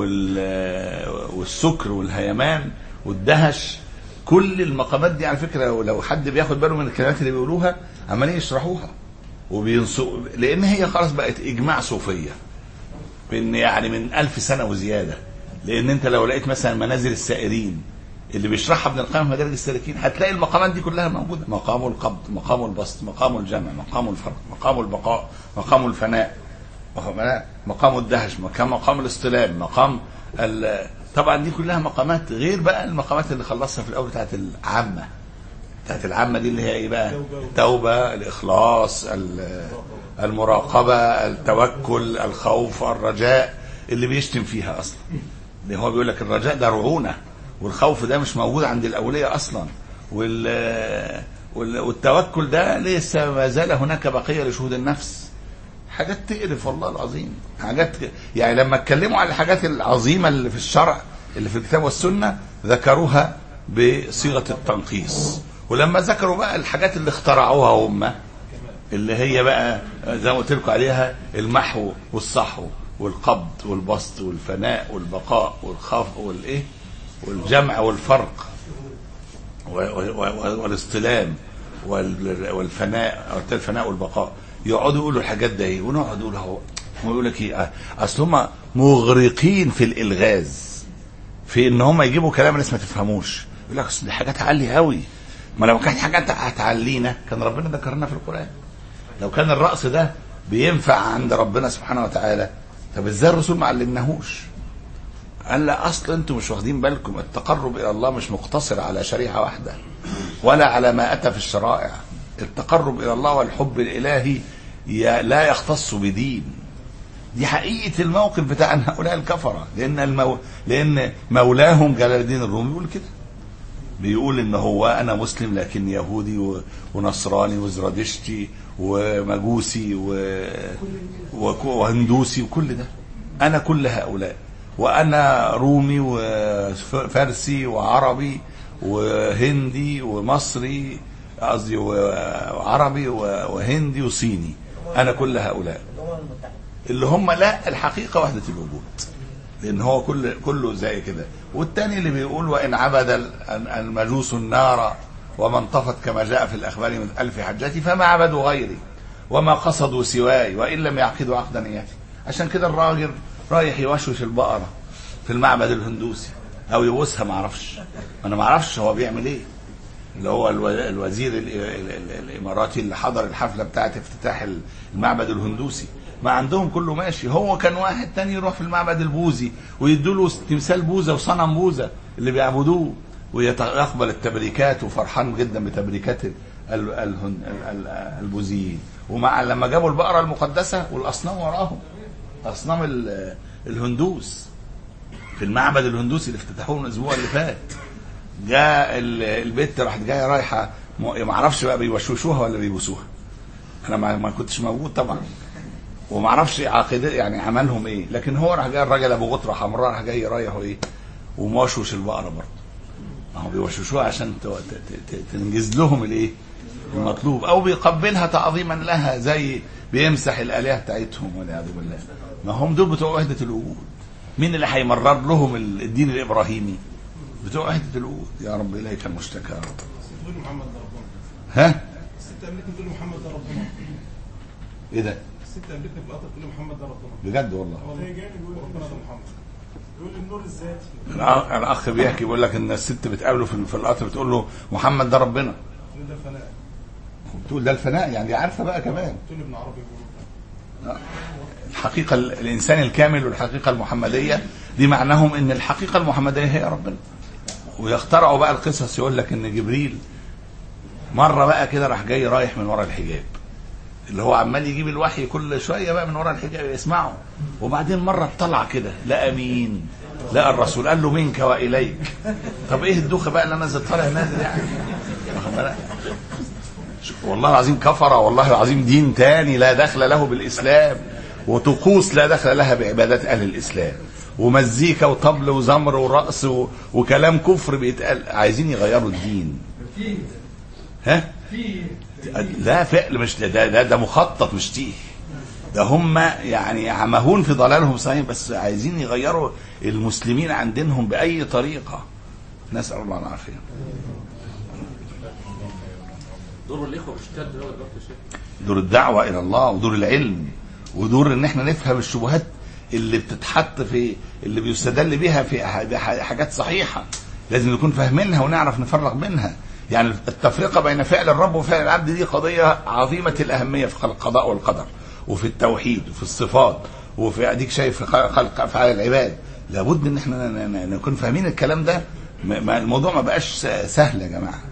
والسكر والهيمان والدهش. كل المقامات دي على فكرة لو حد بياخد باله من الكلمات اللي بيقولوها عمالين يشرحوها وبينصوا، لان هي خلاص بقت اجماع صوفية بان يعني من الف سنة وزيادة. لان انت لو لقيت مثلا منازل السائرين اللي بيشرحها ابن القيم في مدارج السالكين هتلاقي المقامات دي كلها موجودة. مقام القبض، مقام البسط، مقام الجمع، مقام الفرق، مقام البقاء، مقام الفناء، مقام الدهش، مقام مقام الاصطلام، مقام طبعا دي كلها مقامات غير بقى المقامات اللي خلصها في الاول بتاعت العامة. بتاعت العامة دي اللي هي ايه بقى؟ التوبة، الاخلاص، المراقبة، التوكل، الخوف، الرجاء، اللي بيشتم فيها اصلا. اللي هو بيقول لك الرجاء ده رعونة، والخوف ده مش موجود عند الاولياء اصلا، وال والتوكل ده لسه ما زال هناك بقية لشهود النفس. حاجات تقرف والله العظيم. حاجات يعني لما اتكلموا على الحاجات العظيمة اللي في الشرع اللي في الكتاب والسنة ذكروها بصيغة التنقيص، ولما ذكروا بقى الحاجات اللي اخترعوها هم اللي هي بقى زي ما قلت لكم عليها المحو والصحو والقبض والبسط والفناء والبقاء والخف والايه والجمع والفرق والاصطلام والفناء الفناء والبقاء، يقعدوا يقولوا الحاجات ده ايه، ونقعد نقول اهو يقول لك ايه، اصل هم مغرقين في الالغاز، في ان هم يجيبوا كلام الناس ما تفهموش. يقول لك اصل دي حاجات عاليه قوي، ما لو كانت حاجات هتعلينا كان ربنا ذكرنا في القران. لو كان الرأس ده بينفع عند ربنا سبحانه وتعالى، طب ازاي الرسول ما علمناهوش؟ قال لا، اصل انتم مش واخدين بالكم، التقرب الى الله مش مقتصر على شريعه واحده ولا على ما اتى في الشرائع. التقرب الى الله والحب الالهي لا يختص بدين. دي حقيقه الموقف بتاع هؤلاء الكفره، لان المو... لان مولاهم جلال الدين الرومي بيقول كده، بيقول ان هو انا مسلم لكن يهودي و... ونصراني وزرادشتي ومجوسي و... و... وهندوسي وكل ده، انا كل هؤلاء، وانا رومي وفارسي وعربي وهندي ومصري، قصدي وعربي وهندي وصيني، انا كل هؤلاء اللي هم لا الحقيقه وحده الوجود، لان هو كل كله زي كده. والتاني اللي بيقول وان عبد المجوس النار وما انطفت كما جاء في الاخبار من الف حجتي فما عبدوا غيري وما قصدوا سواي وان لم يعقدوا عقد نيتي. عشان كده الراجل رايح يوشوش البقره في المعبد الهندوسي او يبوسها، ما اعرفش، انا ما اعرفش هو بيعمل ايه، اللي هو الوزير الاماراتي اللي حضر الحفله بتاعه افتتاح المعبد الهندوسي، ما عندهم كله ماشي. هو كان واحد تاني يروح في المعبد البوذي ويدوا له تمثال بوذا وصنم بوذا اللي بيعبدوه ويقبل التبريكات وفرحان جدا بتبريكات البوذيين. ومع لما جابوا البقره المقدسه والاصنام وراهم، اصنام الهندوس في المعبد الهندوسي اللي افتتحوه الاسبوع اللي فات، جاء البيت راحت جايه رايحه، ما اعرفش بقى بيوشوشوها ولا بيبوسوها، انا ما كنتش موجود طبعا، وما اعرفش عقيده يعني عملهم ايه، لكن هو راح جاي الراجل ابو غطره حمراء راح جاي رايحه ايه وموشوش البقره برضه. ما هو بيوشوشوها عشان تنجز لهم الايه المطلوب، او بيقبلها تعظيما لها زي بيمسح الالهه بتاعتهم والعياذ بالله. ما هم دول بتوع وحده الوجود. مين اللي هيمرر لهم الدين الابراهيمي؟ بتوع وحده الوجود. يا رب اليك المشتكى. تقول محمد ده ربنا. ها الست امريكا تقول محمد ده ربنا. ايه ده؟ الست امريكا في القطر تقول محمد ده ربنا. بجد والله. والله جاي بيقول ربنا ده محمد. يقول النور الذاتي. الاخ بيحكي بيقول لك ان الست بتقابله في القطر بتقول له محمد ده ربنا. تقول ده الفناء. بتقول ده الفناء، يعني عارفه بقى كمان. تقول ابن عربي بيقول. الحقيقه الانسان الكامل والحقيقه المحمديه دي معناهم ان الحقيقه المحمديه هي ربنا. ويخترعوا بقى القصص، يقول لك ان جبريل مره بقى كده راح جاي رايح من ورا الحجاب، اللي هو عمال يجيب الوحي كل شويه بقى من ورا الحجاب يسمعه، وبعدين مره اطلع كده لقى مين؟ لقى الرسول. قال له منك واليك. طب ايه الدوخه بقى اللي انا نازل طالع نازل يعني؟ والله العظيم كفر، والله العظيم دين تاني لا دخل له بالاسلام، وطقوس لا دخل لها بعبادات اهل الاسلام، ومزيكا وطبل وزمر ورقص و... وكلام كفر بيتقال. عايزين يغيروا الدين. ها؟ لا فعل مش ده ده, ده مخطط مش تيه. ده هم يعني عمهون في ضلالهم صحيح، بس عايزين يغيروا المسلمين عن دينهم بأي طريقة. نسأل الله العافية. دور الإخوة اشتد دلوقتي يا شيخ. دور الدعوة إلى الله، ودور العلم، ودور إن احنا نفهم الشبهات اللي بتتحط في اللي بيستدل بيها في حاجات صحيحة. لازم نكون فاهمينها ونعرف نفرق بينها. يعني التفرقة بين فعل الرب وفعل العبد دي قضية عظيمة الأهمية في خلق القضاء والقدر، وفي التوحيد، وفي الصفات، وفي أديك شايف خلق أفعال العباد. لابد إن احنا نكون فاهمين الكلام ده. الموضوع ما بقاش سهل يا جماعة.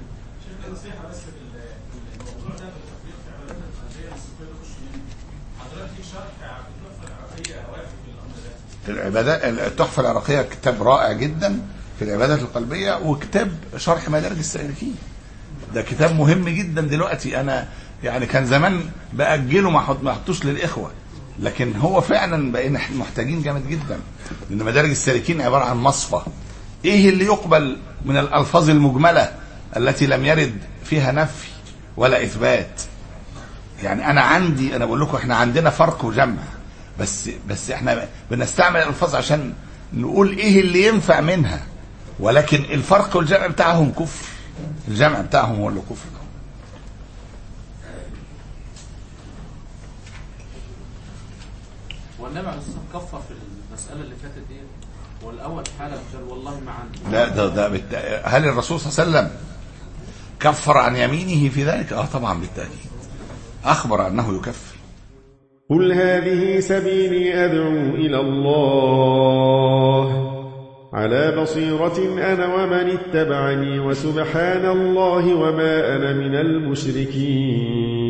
العبادات التحفة العراقية كتاب رائع جدا في العبادات القلبية، وكتاب شرح مدارج السالكين ده كتاب مهم جدا دلوقتي. انا يعني كان زمان باجله ما احطوش للاخوه، لكن هو فعلا بقينا محتاجين جامد جدا، لان مدارج السالكين عباره عن مصفى. ايه اللي يقبل من الالفاظ المجمله التي لم يرد فيها نفي ولا اثبات؟ يعني انا عندي انا بقول لكم احنا عندنا فرق وجمع، بس بس احنا بنستعمل الالفاظ عشان نقول ايه اللي ينفع منها، ولكن الفرق والجمع بتاعهم كفر. الجمع بتاعهم هو اللي كفر. والنبي عليه الصلاه والسلام كفر في المساله اللي فاتت دي، والاول حاله قال والله ما عندي. لا ده ده بالت... هل الرسول صلى الله عليه وسلم كفر عن يمينه في ذلك؟ اه طبعا بالتاكيد اخبر انه يكفر. قل هذه سبيلي أدعو إلى الله على بصيرة أنا ومن اتبعني وسبحان الله وما أنا من المشركين.